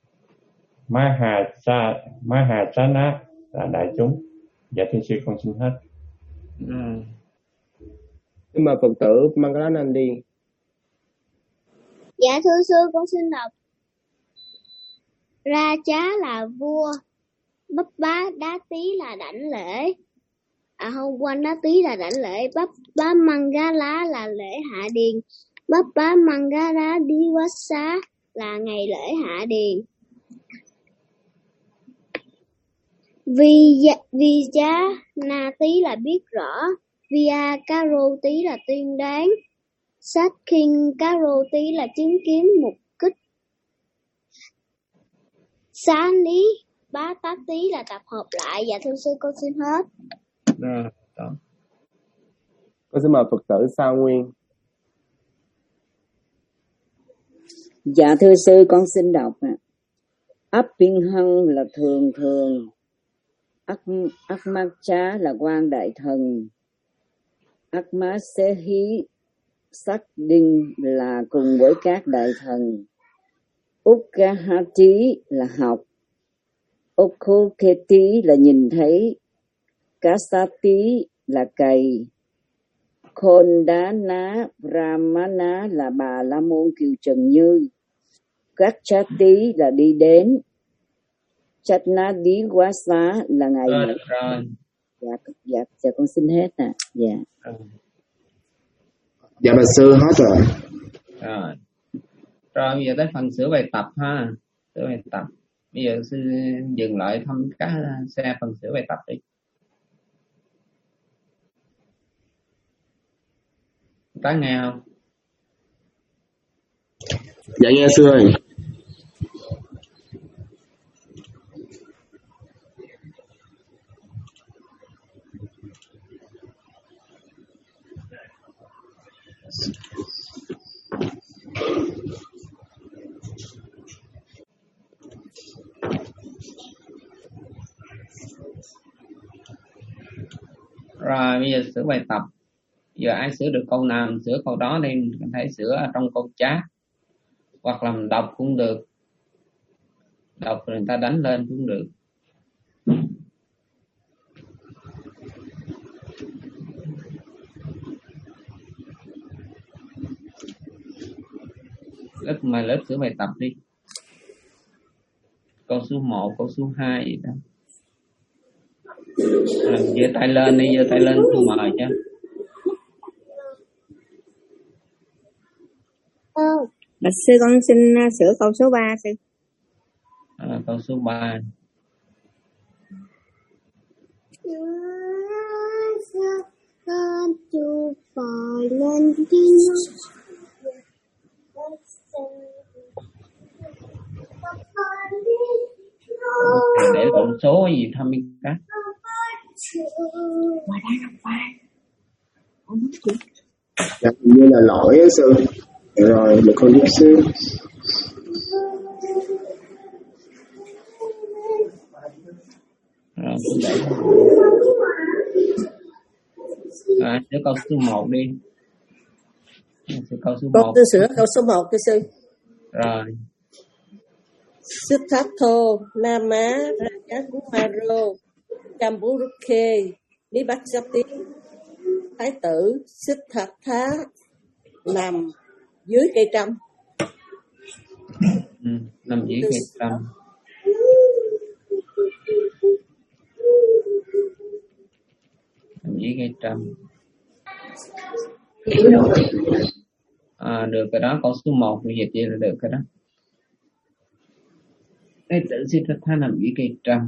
Mahacha Mahachana là đại chúng. Dạ thưa sư con xin hết. Ừ. Nhưng mà Phật tử Mangalanandi. Dạ thưa sư con xin đọc. Ra Chá là vua, Bắp Bá Đá Tí là đảnh lễ, à không, Quanh Đá Tí là đảnh lễ, Bắp Bá Măng Gá Lá là lễ hạ điền, Bắp Bá Măng Gá Lá Đi Quá Xá là ngày lễ hạ điền. Vì vì giá Na Tí là biết rõ, Via Caro Tí là tiên đoán, Sát Kinh Caro Tí là chứng kiến mục kích, Xá Ní Bá Tá Tí là tập hợp lại. Dạ thưa sư con xin hết. Rồi, đó. Con xin mời Phật tử Sao Nguyên. Dạ thưa sư, con xin đọc ạ. Áp Pinh Hăng là thường thường, Akmacha là quan đại thần, Akmasehi Sắc Đinh là cùng với các đại thần, Ukkahati là học, Okkoketi là nhìn thấy, Kasati là cày, Kondana Brahmana là bà la môn kiều trần như, Gachati là đi đến, Chatnadi Wasa là ngày Rồi, lễ. rồi. Dạ, dạ, dạ con xin hết ạ. À. Dạ. Rồi. Dạ bà sư hết rồi. Rồi. Rồi bây giờ tới phần sửa bài tập ha. Sửa bài tập. Bây giờ sư dừng lại thăm các xe phần sửa bài tập đi. Có nghe không? Dạ nghe sư ơi. Rồi bây giờ sửa bài tập. Giờ ai sửa được câu nào sửa câu đó đi, mình thấy sửa ở trong câu chat hoặc là mình đọc cũng được, đọc rồi người ta đánh lên cũng được. Lớp mà lớp sửa bài tập đi, câu số một, câu số hai gì đó. À, giơ tay lên đi, giơ tay lên tôi mời chứ. Bạch sư con xin sửa câu số ba sư. À, câu số ba. Để lộn số gì thăm đi các. Dạ như là lỗi á sư. Rồi được con giúp sư. Rồi cũng để. À, sửa câu số một đi. Sửa câu số Con một. tôi sửa câu số một thưa sư. Rồi. Siddhartha Nama Rajakumaro Kamburukhe Nibachati. Thái tử Siddhartha nằm dưới cây trăm. Ừ, nằm dưới cây trăm. Nằm dưới cây trăm. À, được cái đó, câu số một như vậy là được cái đó. Thái tử Siddhartha nằm dưới cây trăm.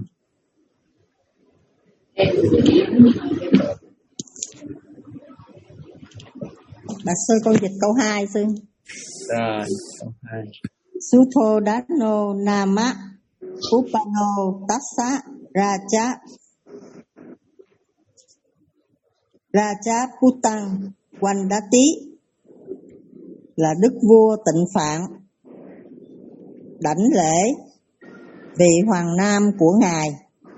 Bà sư con dịch câu hai sư. Rồi, câu hai. Sutho Dano Nama Upano Tassa Raja Raja Putang Wandati là đức vua Tịnh Phạn đảnh lễ vị hoàng nam của ngài.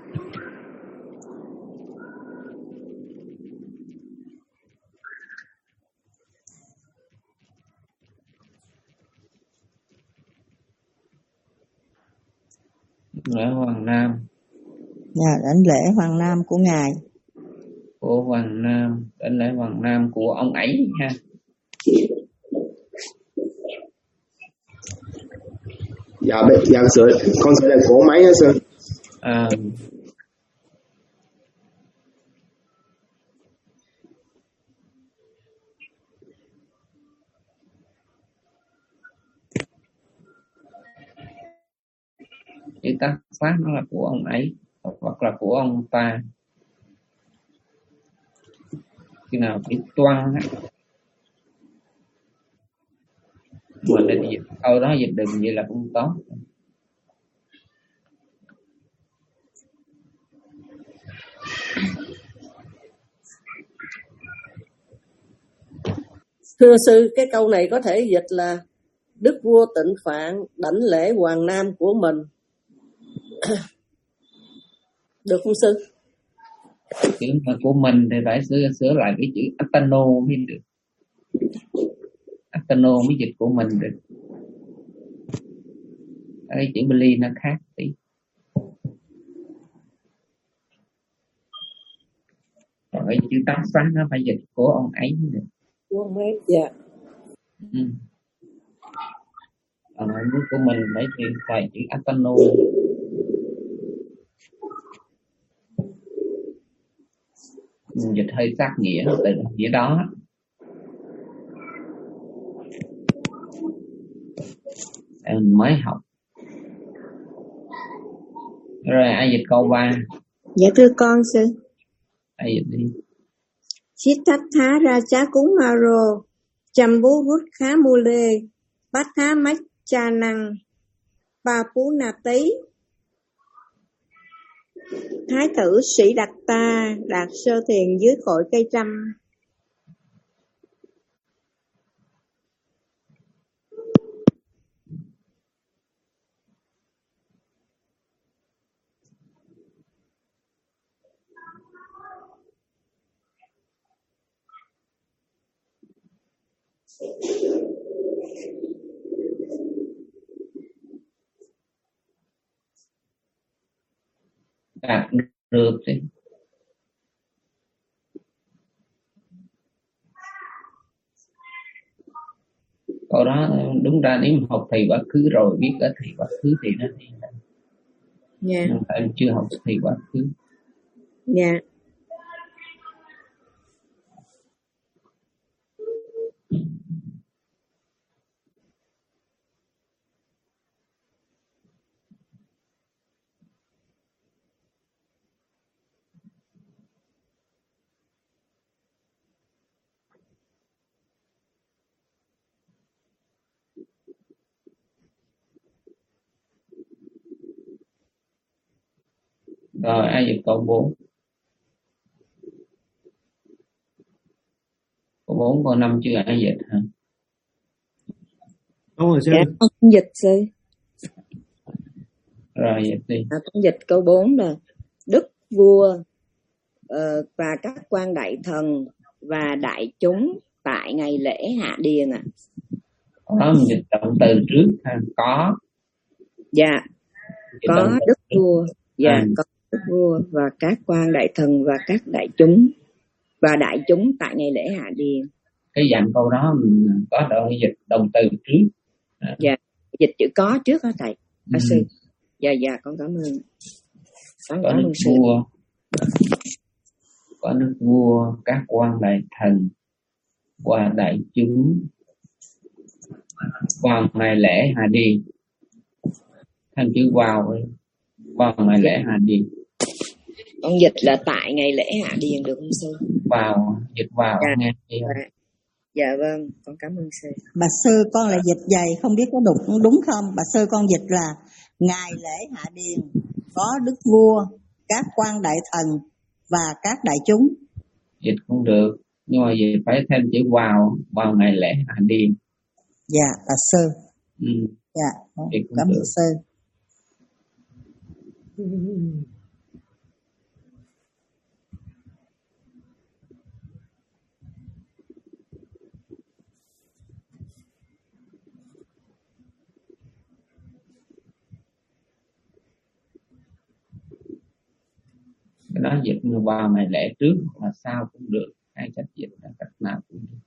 Lễ Hoàng Nam. Dạ, đảnh lễ Hoàng Nam của ngài. Của Hoàng Nam, đảnh lễ Hoàng Nam của ông ấy ha. Dạ, dạ sửa, con sửa là của máy hả sư? À. Chữ tác phát nó là của ông ấy hoặc là của ông ta. Khi nào bị toan á, mình định dịch câu đó dịch đừng vậy là không tốt. Thưa sư, cái câu này có thể dịch là Đức vua Tịnh Phạn đảnh lễ Hoàng Nam của mình. Được không sư? Chữ của mình thì phải sửa, sửa lại cái chữ Atano mới được. Atano mới dịch của mình được. Cái chữ Bali nó khác tí. Còn cái chữ tác sáng nó phải dịch của ông ấy mới được. Của ông ấy, dạ. Ừ. Còn nước của mình phải xài chữ Atano. Dịch hơi sát nghĩa từ nghĩa đó. Mình mới học. Rồi ai dịch câu ba? Dạ thưa con sư. Ai dịch đi. Siddhartha Raja Kumaro Chamburukha Mule Bhatha Machanang Papunati. Thái tử Sĩ Đạt Ta đạt sơ thiền dưới cội cây trăm. Đạt được chứ. Câu đó đúng ra nếu học thầy quá khứ rồi biết ở thầy quá khứ thì nó đi. Dạ. Nhưng tại em chưa học thầy quá khứ. Dạ. Rồi ai dịch câu bốn? Câu bốn, câu năm chưa ai dịch hả? Đúng rồi sư. Dạ, con dịch sư. Rồi dịch đi. À, con dịch câu bốn là Đức vua uh, và các quan đại thần và đại chúng tại ngày lễ hạ điền ạ. À. Đó mình dịch động từ trước ha. Có. Dạ. Dịch có Đức trước. Vua. Dạ, à. Có Đức vua và các quan đại thần và các đại chúng và đại chúng tại ngày lễ hạ điền. Cái dạng câu đó mình có đoạn dịch động từ trước. À. Dạ, dịch chữ có trước hả thầy? Ừ. À, sư. Dạ dạ con cảm ơn. Con có cảm nước ơn vua, có nước vua, các quan đại thần và đại chúng vào ngày lễ hạ điền. Thành chữ vào vào ngày lễ hạ điền. Con dịch là tại ngày lễ hạ điền được không sư? Vào, dịch vào dạ. nghe. Dạ. Dạ vâng, con cảm ơn sư. Bà sư con là dịch dày không biết có đúng đúng không? Bà sư con dịch là ngày lễ hạ điền có đức vua, các quan đại thần và các đại chúng. Dịch cũng được, nhưng mà dịch phải thêm chữ vào vào ngày lễ hạ điền. Dạ, bà sư. Ừ. Dạ, cảm ơn sư. Cái đó dịch vào ngày lễ trước hoặc là sau cũng được, hai cách dịch là cách nào cũng được.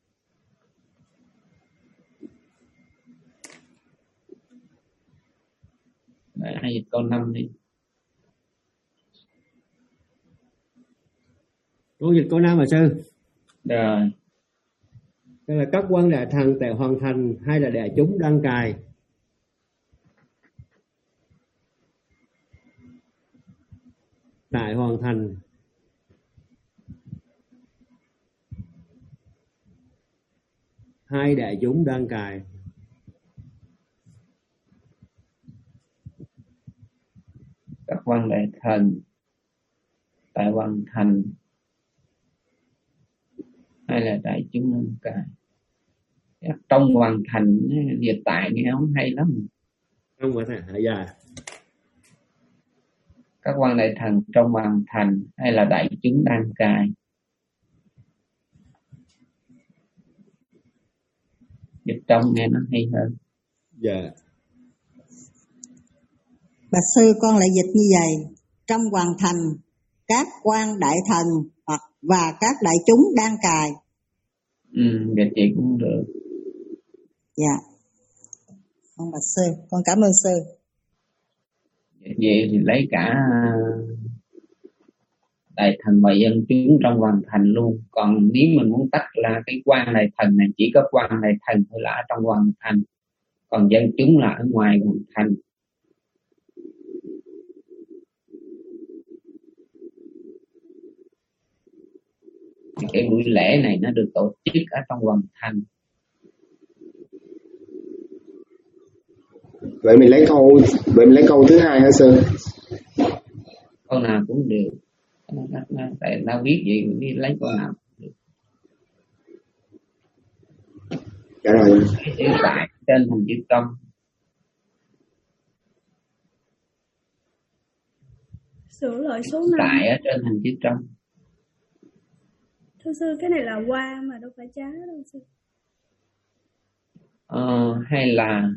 Đấy, ai dịch câu năm đi. Con dịch câu năm mà sư. Rồi. Đây là các quan đại thần tại hoàng thành hay là đại chúng đăng cài. Tại hoàng thành hai đại chúng đăng cài. Các quan đại thần tại hoàng thành hay là đại chúng đăng cài. Trong hoàn thành dịch tại nghe không hay lắm. Trong hoàn thành à, dạ. Các quan đại thần trong hoàn thành hay là đại chúng đang cài. Dịch trong nghe nó hay hơn. Dạ. Bạch sư con lại dịch như vậy. Trong hoàn thành các quan đại thần hoặc và các đại chúng đang cài. Ừ, dịch vậy cũng được. Dạ. Con bạch sư, con cảm ơn sư. Dịch vậy thì lấy cả đại thần và dân chúng trong hoàn thành luôn. Còn nếu mình muốn tách là cái quan đại thần này chỉ có quan đại thần thôi là ở trong hoàn thành, còn dân chúng là ở ngoài hoàn thành. Thì cái buổi lễ này nó được tổ chức ở trong hoàn thành. Vậy mình lấy câu vậy mình lấy câu thứ hai hả sư? Câu nào cũng được. Tại nó viết gì mình đi lấy câu nào cũng được. Dạ rồi. Chữ tại trên thành chữ trong. Sửa lại số năm. Tại ở trên thành chữ trong. Thưa sư, cái này là qua mà đâu phải trá đâu sư. Ờ, hay là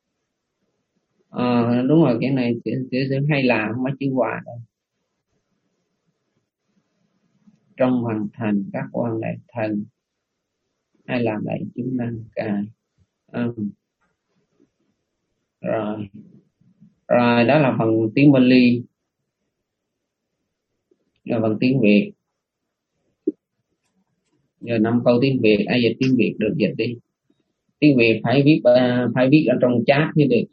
ờ, đúng rồi, cái này chữ, chữ, chữ hay là không phải chữ qua đâu. Trong hoàn thành các quan đại thần hay là đại chúng năng cài. Ừ. Rồi rồi đó là phần tiếng Bali. Là phần tiếng Việt. Giờ năm câu tiếng Việt, ai dịch tiếng Việt được dịch đi. Tiếng Việt phải viết uh, phải viết ở trong chat mới được.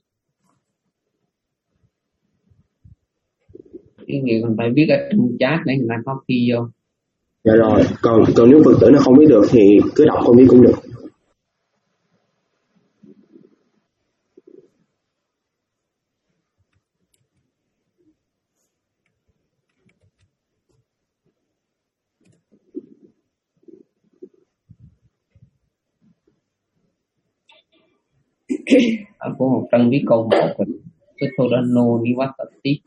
Tiếng Việt còn phải viết ở trong chat để người ta copy vô. Dạ rồi, còn còn nếu Phật tử nó không biết được thì cứ đọc không biết cũng được. Ở của một Trân viết câu một của Sutthodano Nivatati.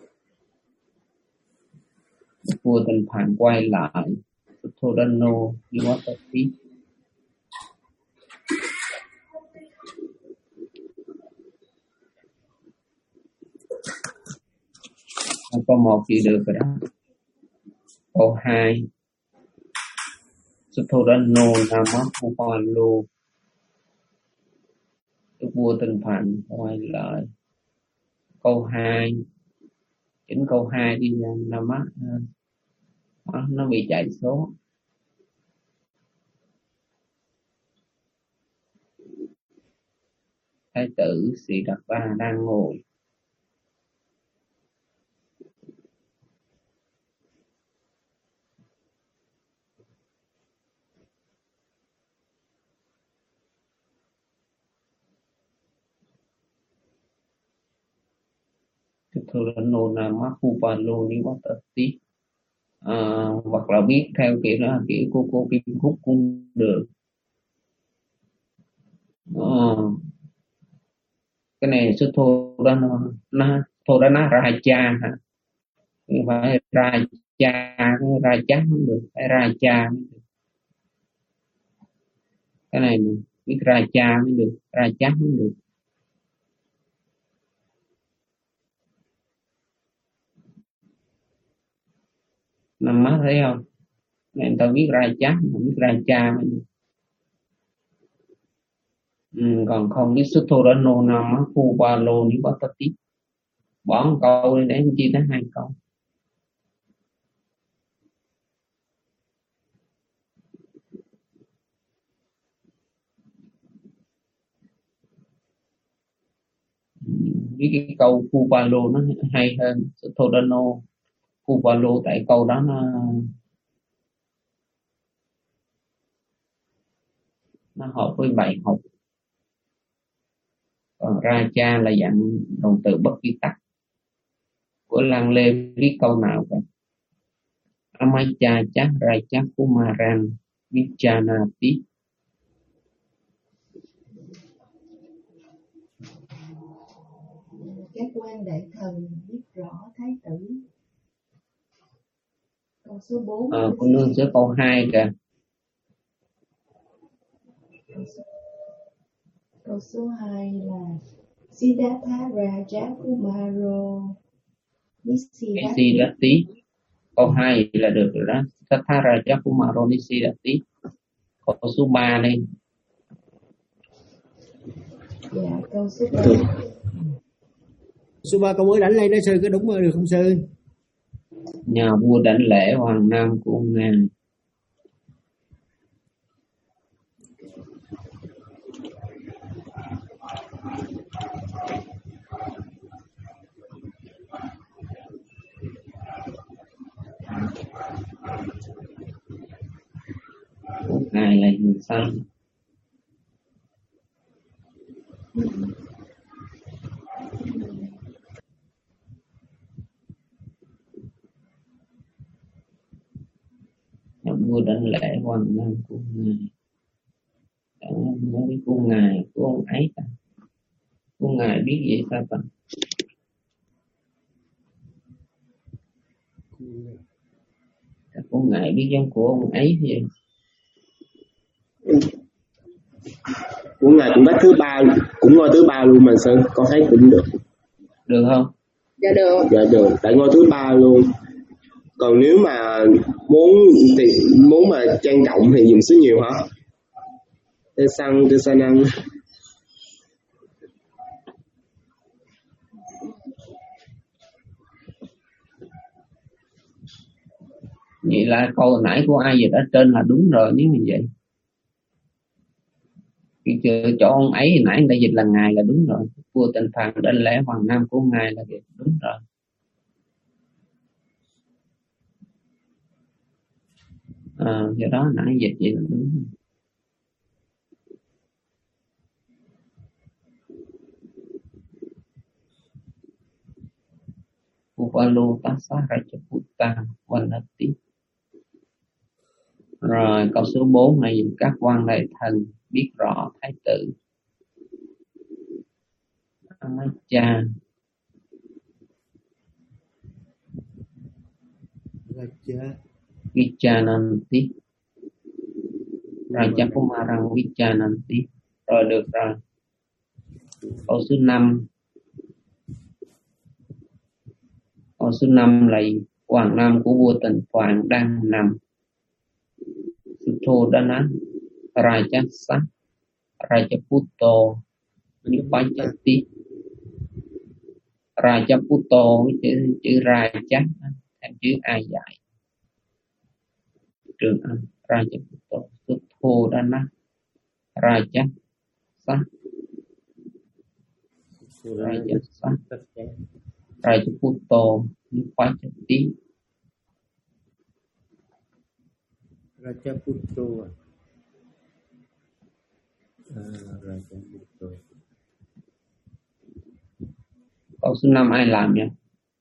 Vua Tinh Phạn quay lại Sutthodano Nivatati. Câu một thì được rồi đó. Câu hai Sutthodano Namaphupalo. Đức vua Tinh Phạn quay lại. Câu hai, chỉnh câu hai đi là mắt nó bị chạy số. Thái tử Siddhartha đang ngồi. Sutthodano Namaphupalo Nivatati. À, hoặc là viết theo kiểu đó, kiểu cô cô Kim Cúc cũng được. À, cái này Sutthodano Sutthodana Raja hả? Phải Raja, Raja không được, phải Raja mới được. Cái này viết Raja mới được, Raja không được. Nằm mắt thấy không? Người ta viết ra chắc, không viết ra cha mới được. Ừ, còn không biết Sutthodano Namaphupalo Nivatati. Bỏ một câu đi để anh chi tới hai câu. Viết cái câu Phupalo nó hay hơn Sutthodano Phupalo, tại câu đó nó nó hợp với bài học. Còn Raja là dạng động từ bất vi tắc. Của Lăng Lê viết câu nào vậy? Amacha cha Raja Kumaran Vichanati. các quan đại thần biết rõ thái tử. Câu số bốn. Ờ, cô nương sẽ câu hai kìa. Câu số hai là Siddhartha Raja Kumaro Nisidati. Câu hai là được rồi đó. Siddhartha Raja Kumaro Nisidati. Câu số ba đi. Dạ, câu số ba. Số ba câu mới đánh lên đó sư, có đúng rồi được không sư? Nhà vua đảnh lễ hoàng nam của ngài. Ngài là gì sao? Nhà vua đảnh lễ hoàng nam của ngài. Đã nói của ngài, của ông ấy ta. Của ngài biết gì sao ta? Của ngài biết giống của ông ấy gì? Của ngài cũng bắt thứ ba, cũng ngôi thứ ba luôn mà sư, con thấy cũng được. Được không? Dạ được. Dạ được, tại ngôi thứ ba luôn. Còn nếu mà muốn thì muốn mà trang trọng thì dùng số nhiều hả? Tê xăng, tê sa năng. Vậy là câu hồi nãy của ai dịch ở trên là đúng rồi nếu như vậy. Cái chỗ ông ấy hồi nãy người ta dịch là ngài là đúng rồi. Vua Tịnh Phạn đảnh lễ hoàng nam của ngài là đúng rồi. À, do đó nãy dịch vậy là đúng rồi. Uvalo Tassa Rajaputta Vanati. Rồi câu số bốn này các quan đại thần biết rõ thái tử. Amacha Raja Vichananti. Raja Kumarang Vichananti. Rồi được rồi. Câu số năm. Câu số năm là hoàng nam của vua Tịnh Phạn đang nằm. Sutthodana Rajasa Rajaputto Nipachati. Rajaputto chữ chữ Raja thành chữ A dài. Trường Anh Rajaputto Sutthodana Rajasa Rajasa Rajaputto Nipachati. Rajaputto. À, Rajaputto. Câu số năm ai làm nhỉ?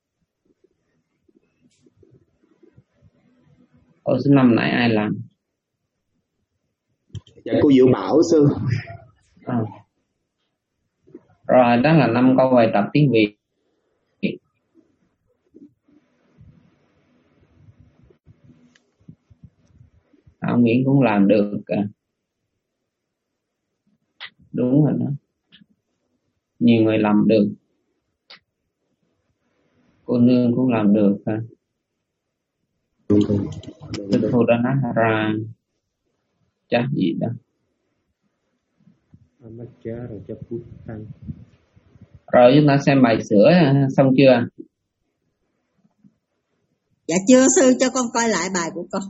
Câu số năm nãy ai làm? Dạ cô Diệu Bảo sư. À. Rồi đó là năm câu bài tập tiếng Việt. Ông Nguyễn cũng làm được cả. Đúng rồi đó. Nhiều người làm được. Cô nương cũng làm được hả? Tôi thôi đã nói ra chắc gì đó. Rồi chúng ta xem bài sửa xong chưa? Dạ chưa sư, cho con coi lại bài của con.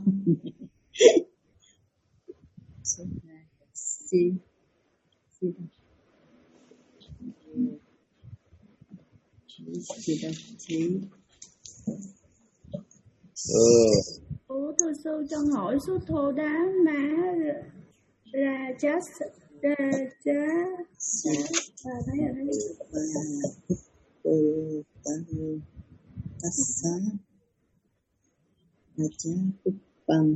Ủa thưa sư cho hỏi số thô đá má ra chá ra chá à, thấy rồi thấy Tassa Rajaputtam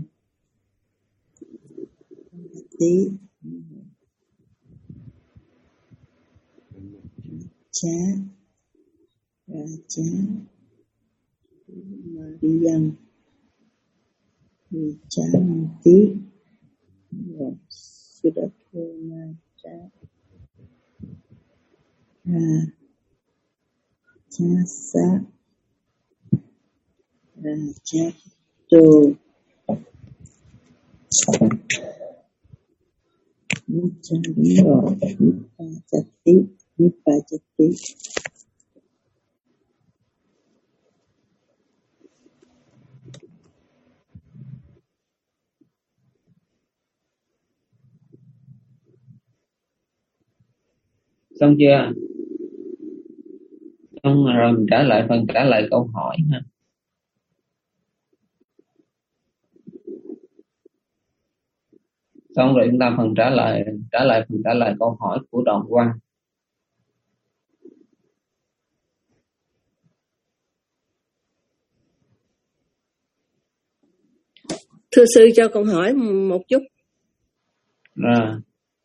tí chá Raja Mariam Vichanti Sudathonatra Rajasa Rajato Nichaniro Nipajati Nipajati. Xong chưa? Xong rồi mình trả lại phần trả lời câu hỏi ha. Xong rồi chúng ta phần trả lời trả lại phần trả lời câu hỏi của Đoàn Quang. Thưa sư cho con hỏi một chút. Rồi.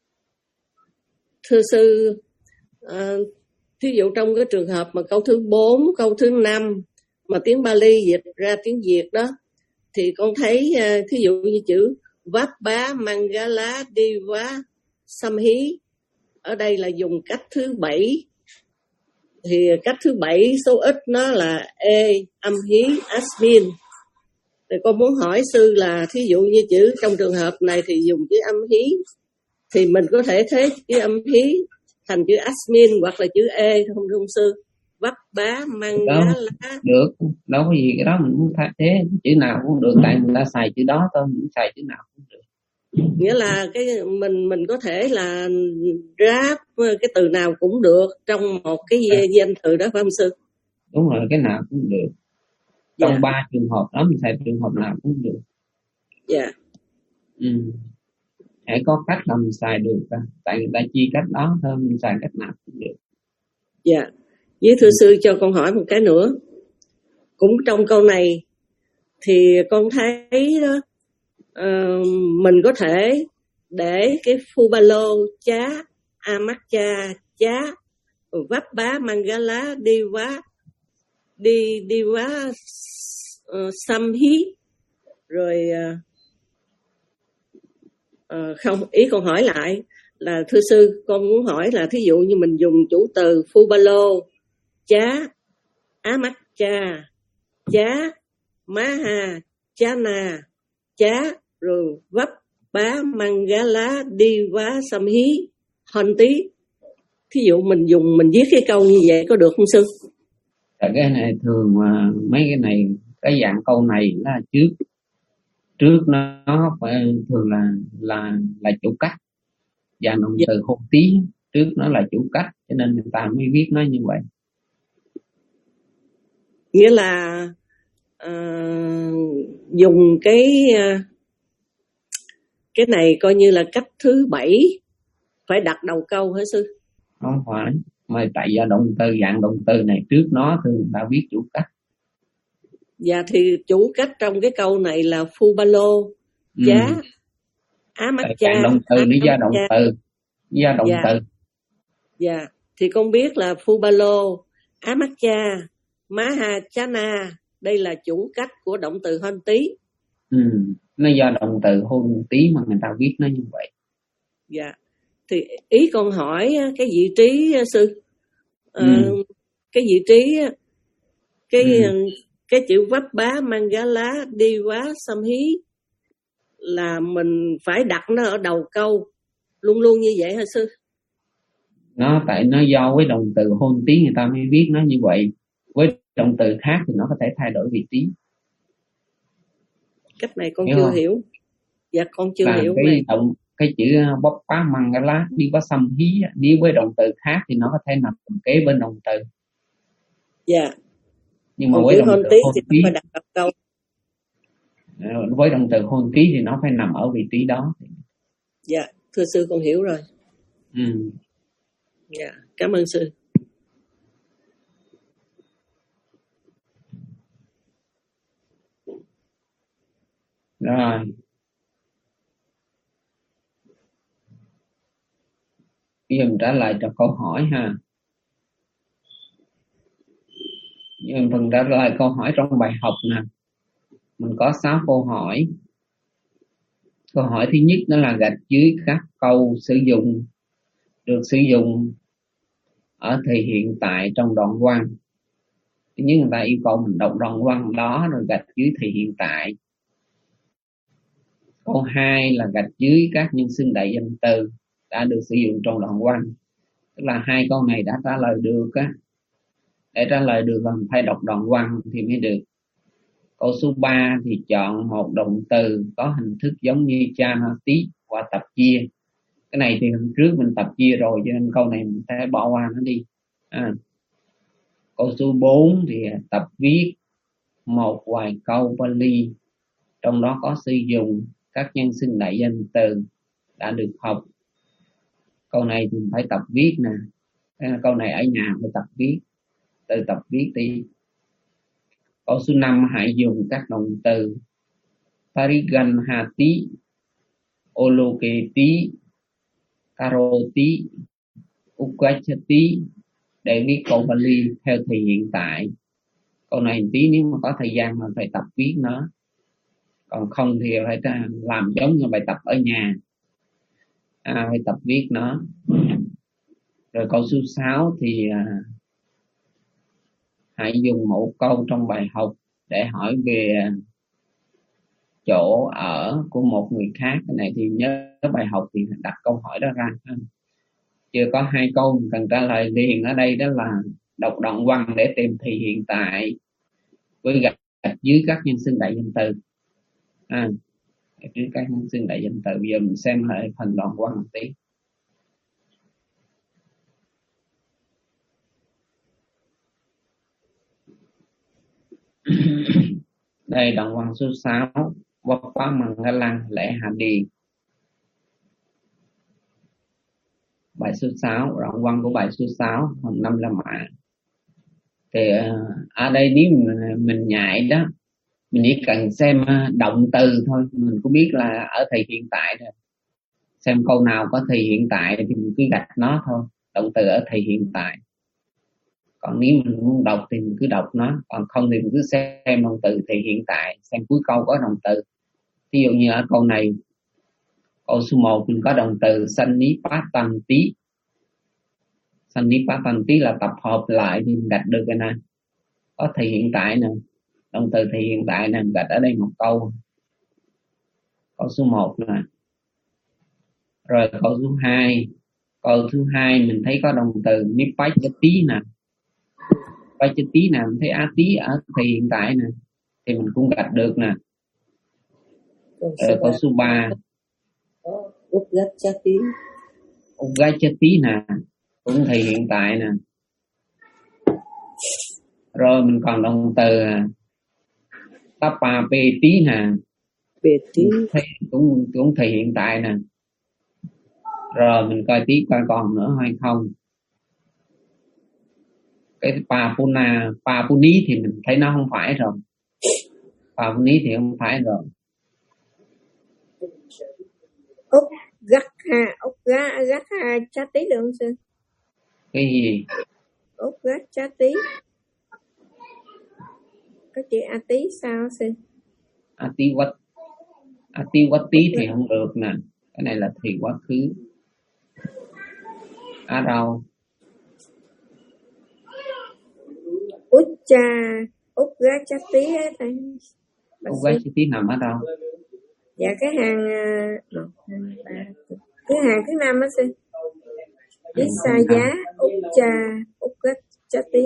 Thưa sư, à, thí dụ trong cái trường hợp mà câu thứ bốn, câu thứ năm mà tiếng Bali dịch ra tiếng Việt đó, thì con thấy à, thí dụ như chữ Váp Bá Mangala Diva Samhi ở đây là dùng cách thứ bảy. Thì cách thứ bảy số ít nó là E âm hí Asmin. Thì con muốn hỏi sư là thí dụ như chữ trong trường hợp này thì dùng chữ âm hí, thì mình có thể thế chữ âm hí thành chữ Asmin hoặc là chữ E không thưa sư? Vấp bá măng Đó, giá lá. được, đâu có gì cái đó mình muốn thay thế chữ nào cũng được, tại người ta xài chữ đó thôi, mình xài chữ nào cũng được. Nghĩa là cái mình mình có thể là ráp cái từ nào cũng được trong một cái À, danh từ đó phải không sư? đúng rồi, cái nào cũng được. Trong Dạ, ba trường hợp đó mình xài trường hợp nào cũng được. dạ, Ừ. Hãy có cách là mình xài được, ta. Tại người ta chi cách đó thôi, mình xài cách nào cũng được. dạ. Với thưa sư cho con hỏi một cái nữa. Cũng trong câu này thì con thấy đó, ờ, mình có thể để cái Phubalo chá Amatcha chá Váp Bá Mangala đi quá đi đi quá uh, Samhi rồi uh, không, ý con hỏi lại là thưa sư con muốn hỏi là thí dụ như mình dùng chủ từ Phubalo chá Amatcha chá Maha Chana chá rồi Vấp Bá Mangala đi quá Samhi Hân tí. Thí dụ mình dùng mình viết cái câu như vậy có được không sư? Tại cái này thường mà mấy cái này, cái dạng câu này là trước trước nó phải thường là là là chủ cách, dạng động từ hôn tí trước nó là chủ cách, cho nên người ta mới viết nó như vậy. Nghĩa là uh, dùng cái uh, cái này coi như là cách thứ bảy phải đặt đầu câu hả sư? Không phải, mà tại do động từ dạng động từ này trước nó thường người ta viết chủ cách. Dạ thì chủ cách trong cái câu này là Phubalo chá Ừ. Amatcha Dạng động từ lý do động từ lý do động dạ. từ. Dạ thì con biết là Phubalo Amatcha Maha Chana đây là chủ cách của động từ hôn tí. Ừ. Nó do động từ hôn tí mà người ta viết nó như vậy. Dạ thì ý con hỏi cái vị trí sư, ừ. uh, cái vị trí cái ừ. cái chữ Vấp Bá Mangala đi quá Samhi là mình phải đặt nó ở đầu câu luôn luôn như vậy hả sư? Nó tại nó do với động từ hôn tí người ta mới viết nó như vậy, với động từ khác thì nó có thể thay đổi vị trí. Cách này con hiểu chưa không? hiểu. Dạ con chưa là hiểu cái này. động cái chữ bóc phá mangala đi có xăm hí đi với động từ khác thì nó có thể nằm kế bên động từ. Dạ. Nhưng mà còn với chữ động hôn từ tí hôn thì tí phải đặt đầu câu. với động từ hôn tí thì nó phải nằm ở vị trí đó. Dạ thưa sư con hiểu rồi. ừ. Dạ cảm ơn sư. Rồi bây giờ mình trả lời cho câu hỏi ha. Nhưng phần trả lời câu hỏi trong bài học nè, mình có sáu câu hỏi. Câu hỏi thứ nhất đó là gạch dưới các câu sử dụng được sử dụng ở thời hiện tại trong đoạn văn. Thứ nhất, người ta yêu cầu mình đọc đoạn văn đó rồi gạch dưới thời hiện tại. Câu hai là gạch dưới các nhân xưng đại danh từ đã được sử dụng trong đoạn văn. Tức là hai câu này đã trả lời được á. Để trả lời được là mình phải đọc đoạn văn thì mới được. Câu số ba thì chọn một động từ có hình thức giống như chanati và tập chia. Cái này thì hôm trước mình tập chia rồi cho nên câu này mình phải bỏ qua nó đi. À. Câu số bốn thì tập viết một vài câu Pali, trong đó có sử dụng các nhân xưng đại danh từ đã được học. Câu này thì mình phải tập viết nè. Câu này ở nhà phải tập viết, tự tập viết đi. Câu số năm hãy dùng các động từ Pariganhati, Oloketi, Karoti, Ukachati để viết câu Pali theo thời hiện tại. Câu này tí nếu mà có thời gian mà phải tập viết nó. Còn không thì phải làm giống như bài tập ở nhà. À, phải tập viết nó. Rồi câu số sáu thì à, hãy dùng một câu trong bài học để hỏi về chỗ ở của một người khác. Cái này thì nhớ bài học thì đặt câu hỏi đó ra. Chưa có hai câu cần trả lời liền ở đây, đó là đọc đoạn văn để tìm thì hiện tại với gạch dưới các nhân xưng đại danh từ. À, dưới các nhân xưng đại danh từ. Bây giờ mình xem lại phần đoạn văn một tí. Đây đoạn văn số sáu, Vappa Mangala lễ hạ điền. Bài số sáu, đoạn văn của bài số sáu, phần năm là mạ. Thì ở đây nếu mình, mình nhại đó, mình chỉ cần xem động từ thôi, mình cũng biết là ở thời hiện tại rồi. Xem câu nào có thời hiện tại thì mình cứ gạch nó thôi, động từ ở thời hiện tại. Còn nếu mình muốn đọc thì mình cứ đọc nó, còn không thì mình cứ xem động từ thì hiện tại, xem cuối câu có động từ. Ví dụ như ở câu này, câu số một mình có động từ Sanipatanti. Sanipatanti là tập hợp lại thì mình gạch được cái này. Có thì hiện tại nè, động từ thì hiện tại nè, gạch ở đây một câu. Câu số một nè. Rồi câu số hai, câu thứ hai mình thấy có động từ Nipachati nè. Nipachati nè, mình thấy Ati ở thì hiện tại nè, thì mình cũng gạch được nè. Rồi câu số ba, Ugachati. Ugachati nè, cũng thì hiện tại nè. Rồi mình còn động từ Tapapeti nè, thấy cũng cũng thì hiện tại nè. Rồi mình coi tiếp coi còn nữa hay không. Cái Papuna, Papuni thì mình thấy nó không phải rồi. Papuni thì không phải rồi. Úc gắt ha, Úc gắt gắt ha chát tí được không sư? Cái gì? Úc gắt chát tí. Có chữ a tí sao sư? A tí quát, a tí quát tí thì không được nè. Cái này là thì quá khứ. À đâu? Út cha, Úc gắt chát tí hết này. Úc gắt chát tí nằm ở đâu? Dạ cái hàng một, hai, ba, cái hàng thứ năm đó sư. Ít xa giá, Úc cha, Úc gắt chát tí.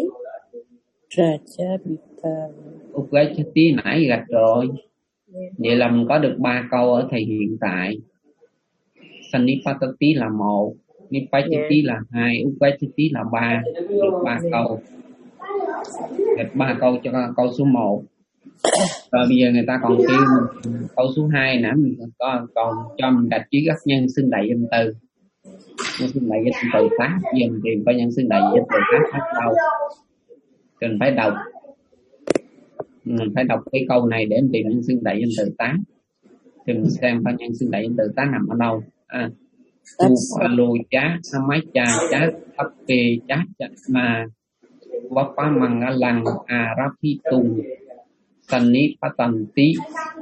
Úc gắt chát tí nãy gạch rồi. Vậy là mình có được ba câu ở thời hiện tại. Sanipatati là một, Nipachati là hai, Ukachati là ba, được ba câu. Gạch ba câu cho câu số một. Rồi bây giờ người ta còn kêu mình, câu số hai nãy mình còn, còn cho mình gạch dưới các nhân xưng đại danh từ. Nhân xưng đại danh từ khác, giờ mình tìm có nhân xưng đại danh từ khác khác đâu. Cần phải đọc. Mình phải đọc cái câu này để mình tìm nhân xưng đại danh từ tá. Thì mình xem có nhân xưng đại danh từ tá nằm ở đâu. À. Upalo chá, samai cha chá, thấp kê chá chá mà. Vapa Mangalang Arapitung Sanipatanti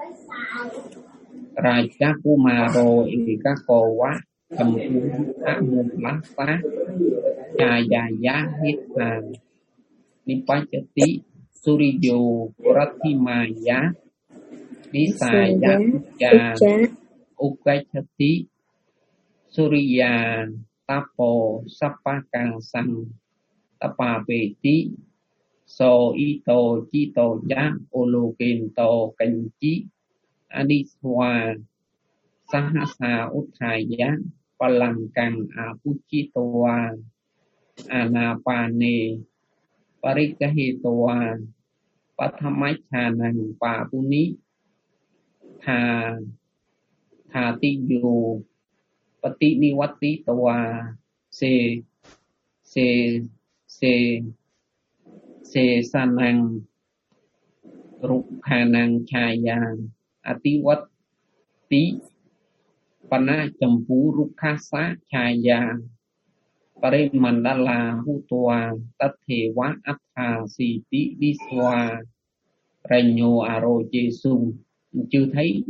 Raja Kumaro Ikako Wa Kampu Amulasa Chayaya Hithan Nipachati Suriyo Pratimaya Nisaya Uja Ukachati Surya Tapo Sapakang Sang Tapapeti So Ito Chito Ya Olokento Kanchi Adiswa Sahasa Utraya Palangkang Apuchitoa Anapane Parikahitoa Pathamachanang Papuni Tha Tha Tiyo Patiniwati Toa Se Se Se Se Sanang Rukhanang Chayang Atiwat Ti Pana Champu Rukhasa Chayang Parimandala Hutua Tathewa Atha Siti Diswa Ranyo Aro Jesung. Chưa thấy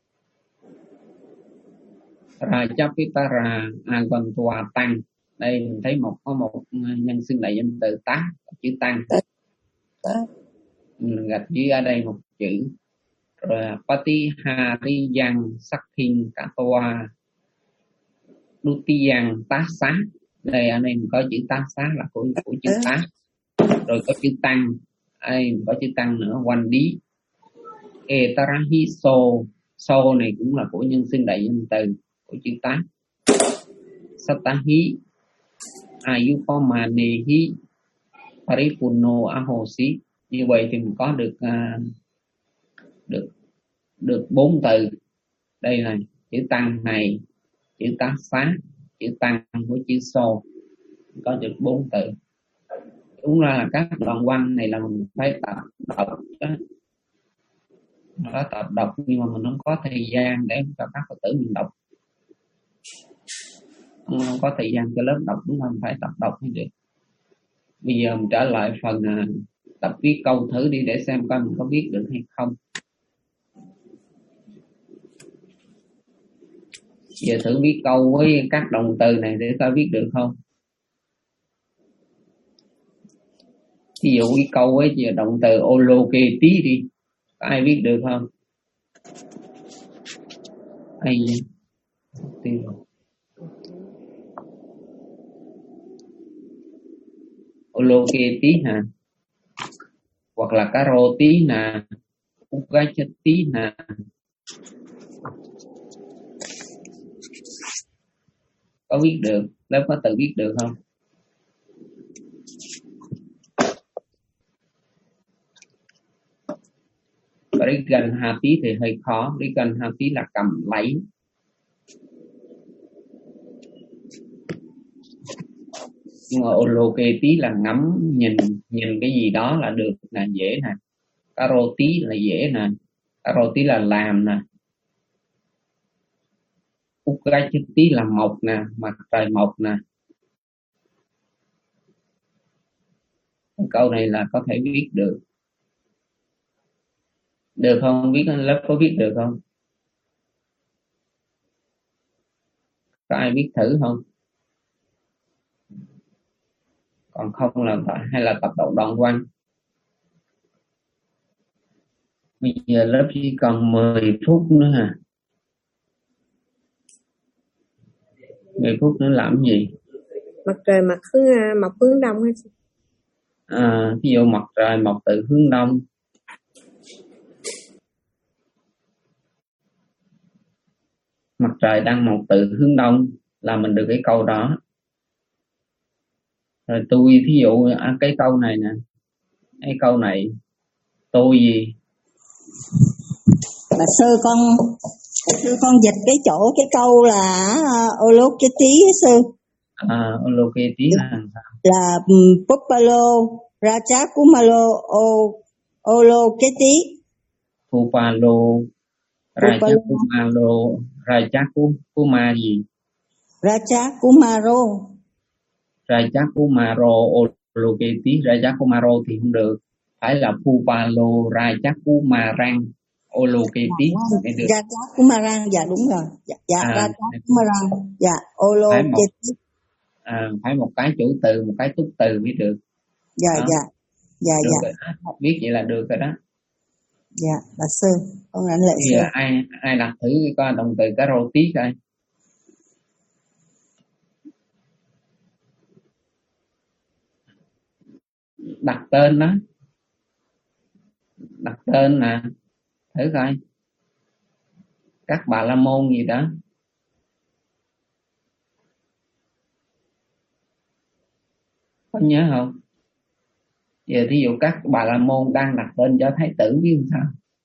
Rajapitara Agantwa Tăng. Đây mình thấy một có một nhân xưng đại danh từ tá, chữ Tăng. Mình gạch dưới ở đây một chữ. Rồi Patihariyang Sakhin Katoa Dutiyang Tá Xá. Đây ở đây mình có chữ Tá Xá là của, của chữ Tá. Rồi có chữ Tăng. Ở đây mình có chữ Tăng nữa. Wandi Etarahi So. So này cũng là của nhân xưng đại danh từ của chữ Tá. Satahi Ayupamanehi Paripunno Ahosi. Như vậy thì mình có được uh, được được bốn từ. Đây là chữ Tăng này, chữ Tá Xá, chữ Tăng với chữ So. Có được bốn từ. Đúng ra là các đoạn văn này là mình phải tập đọc đó. Nó tập đọc nhưng mà mình không có thời gian để cho các Phật tử mình đọc. Không, không có thời gian cho lớp đọc, đúng không? Phải tập đọc mới được. Bây giờ mình trở lại phần uh, tập viết câu thử đi để xem coi mình có viết được hay không. Giờ thử viết câu với các động từ này để coi viết được không. Ví dụ cái câu với động từ Oloketi đi, có ai viết được không? Ai vậy? Oloketi hả? Hoặc là Karoti nè, Ukachati nè. Có viết được, lớp có tự viết được không? Rigan Hati thì hơi khó. Rigan Hati là cầm lấy. Nhưng mà Oloketi là ngắm nhìn, nhìn cái gì đó là được, là dễ nè. Karoti là dễ nè. Karoti là làm nè. Ukachati là mọc nè, mặt trời mọc nè. Câu này là có thể viết được. Được không? Viết lớp có viết được không? Có ai viết thử không? Còn không là phải hay là tập đọc đoạn văn. Bây giờ lớp chỉ còn mười phút nữa hả? mười phút nữa làm gì? Mặt trời mặt hướng mọc hướng đông hay sao? À, ví dụ mặt trời mọc từ hướng đông. Mặt trời đang mọc từ hướng đông là mình được cái câu đó. Rồi tôi ví dụ à, cái câu này nè, cái câu này tôi gì? Bà sư con sư con dịch cái chỗ cái câu là uh, Oloketi sư. À, Oloketi là là um, Popalo Raja Kumalo Oloketi. Popalo Raja Kumalo Raja Kumari. Raja Kumaro. Raja Kumaro Oloketi Rajakumaro thì không được, phải là Phupalo Rajakumarang Oloketi mới được. Rajakumarang, dạ đúng rồi. Dạ, dạ À, Rajakumarang, dạ phải một Oloketi. à, phải một cái chủ từ, một cái túc từ mới được. Dạ Đó, dạ dạ được dạ rồi đó. Học biết vậy là được rồi đó. dạ bà sư, con lãnh lễ Bây sư. giờ ai ai đặt thử coi động từ cá rô tí coi. Đặt tên đó, đặt tên nè, thử coi các bà la môn gì đó. Có nhớ không? Giờ thí dụ các bà la môn đang đặt tên cho thái tử biết sao?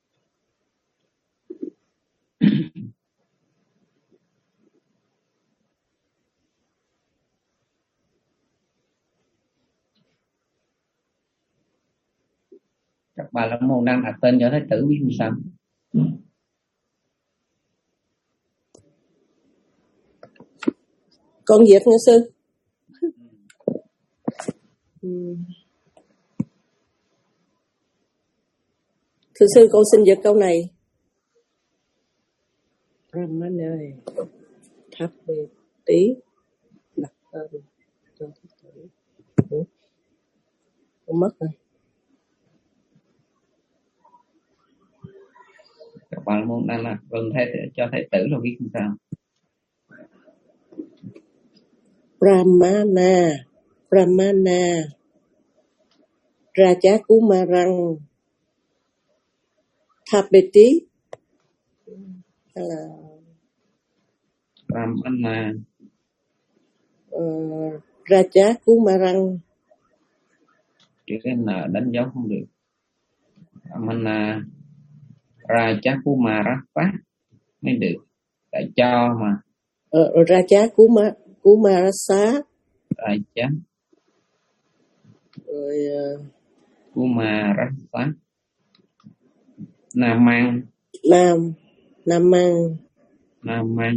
Các bà la môn đang đặt tên cho thái tử biết sao? Con Việt nghe sư. Ừ. Thưa sư, con xin dịch câu này. Brahman ơi, tháp bê tí đặt tên cho thái tử. Ừ. Con mất rồi. Các bà la môn đang là vâng thái cho thái tử là biết sao? Brahmana, Brahmana, Rajakumarang, Thapeti, hay là Brahmana, uh, Rajakumarang. chữ cái N đánh dấu không được. Brahmana, Rajakumara mới được. Tại cho mà. Uh, Rajakumara. Kumarasa, Raja, rồi uh, Kumarasa, Nam Mang, Nam, Nam Mang, Nam Mang,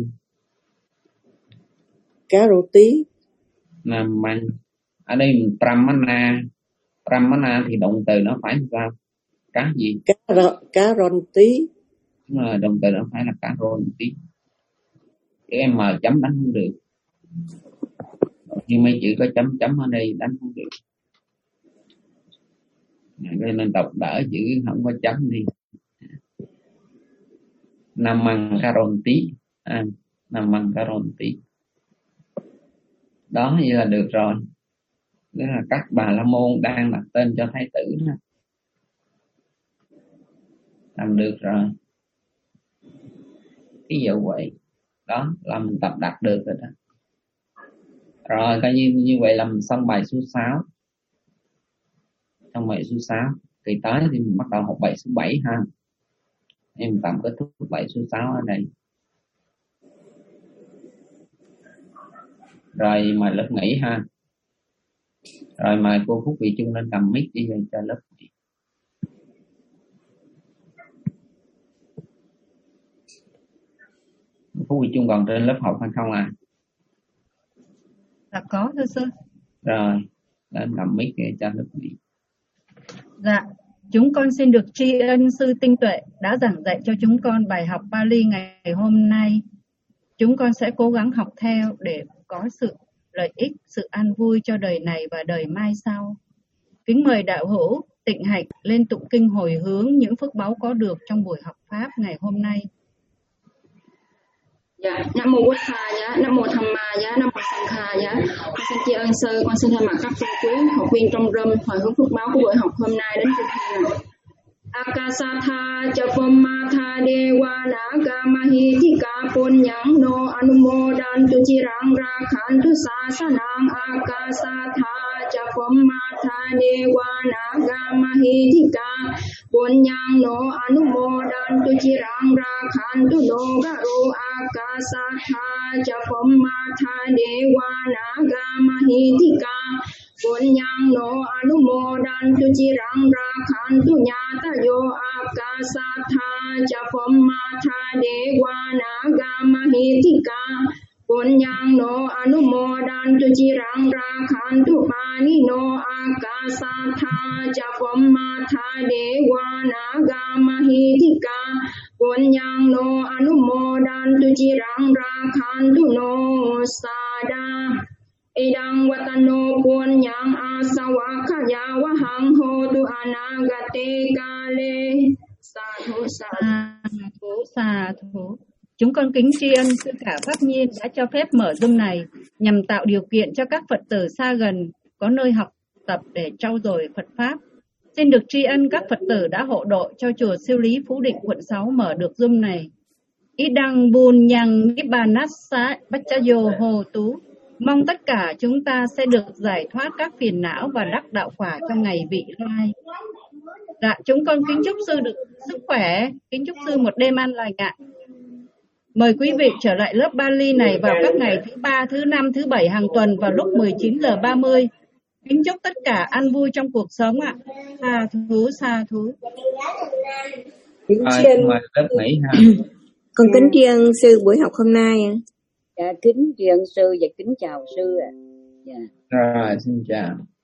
Cá Rô Tí, Nam Mang. Ở đây mình Brahmana, Brahmana thì động từ nó phải làm sao? Cá gì? Cá ro, cá ron tí. Đúng rồi, động từ nó phải là cá ron tí. Cái em mà chấm đánh không được. Nhưng mấy chữ có chấm chấm ở đây đánh không được. Nên đọc đỡ chữ không có chấm đi. Nam măng caron tí, à, Nam măng caron tí. Đó vậy là được rồi. Đó là các bà la môn đang đặt tên cho thái tử đó. Làm được rồi. Ví dụ vậy. Đó là mình tập đặt được rồi đó. Rồi coi như như vậy làm xong bài số sáu. Xong bài số sáu. Kỳ tới thì mình bắt đầu học bài số bảy ha. Em tạm kết thúc bài số sáu ở đây. Rồi mời lớp nghỉ ha. Rồi mời cô Phúc Vị Trung lên cầm mic đi cho lớp nghỉ. Phúc Vị Trung còn trên lớp học hay không à? Dạ có thưa sư. Rồi, lên cầm mic để cho lớp nghỉ. Dạ, chúng con xin được tri ân sư Tinh Tuệ đã giảng dạy cho chúng con bài học Pali ngày hôm nay. Chúng con sẽ cố gắng học theo để có sự lợi ích, sự an vui cho đời này và đời mai sau. Kính mời đạo hữu Tịnh Hạnh lên tụng kinh hồi hướng những phước báu có được trong buổi học Pháp ngày hôm nay. Dạ, Nam mô Bụt Thà giá, Nam mô Tham Ma giá, Nam mô Sang Kha giá. Con xin tri ân sư, con xin thay mặt các tôn quý học viên trong room hồi hướng phước báo của buổi học hôm nay đến chương trình này. Akasatha Japammatha Dewa Nagamahi Thika Punyang No Anumodantu Chirang Rakhantu Sasanang Akasatha Japammatha Dewa Nagamahi Thika Punyang No Anumodantu Chirang Rakhantu Nogaru Akasatha Japammatha Dewa Nagamahi Thika Punyang no anumodantu chirang rakhantu nyata yo akasatha japammatha dewa nagamahi thika. Punyang no anumodantu chirang rakhantu pani no Phom Ma Tha Dewa Naga Mahitika Punyang No Anumodantu Chirang Rakhantu No Sada Idang Watano Punyang Asawakaya Wahang Hotu Anagate Kale. Sa thú sa thú sa thú. Chúng con kính tri ân sư cả Pháp Nhiên đã cho phép mở Zoom này nhằm tạo điều kiện cho các Phật tử xa gần có nơi học tập để trau dồi Phật Pháp. Xin được tri ân các Phật tử đã hộ độ cho chùa Siêu Lý Phú Định quận sáu mở được Zoom này. Idang Bun Nhang Nibbana Bacchayo Hồ Tú. Mong tất cả chúng ta sẽ được giải thoát các phiền não và đắc đạo quả trong ngày vị lai. Dạ, chúng con kính chúc sư được sức khỏe, kính chúc sư một đêm an lành ạ. Mời quý vị trở lại lớp Bali này vào các ngày thứ ba, thứ năm, thứ bảy hàng tuần vào lúc mười chín giờ ba mươi. Kính chúc tất cả an vui trong cuộc sống ạ. Sa thú, sa thú. Kính Rồi, tri ân mời lớp nghỉ ha. Con kính tri ân sư buổi học hôm nay. Dạ, kính tri ân sư và kính chào sư ạ. Dạ. Rồi, xin chào.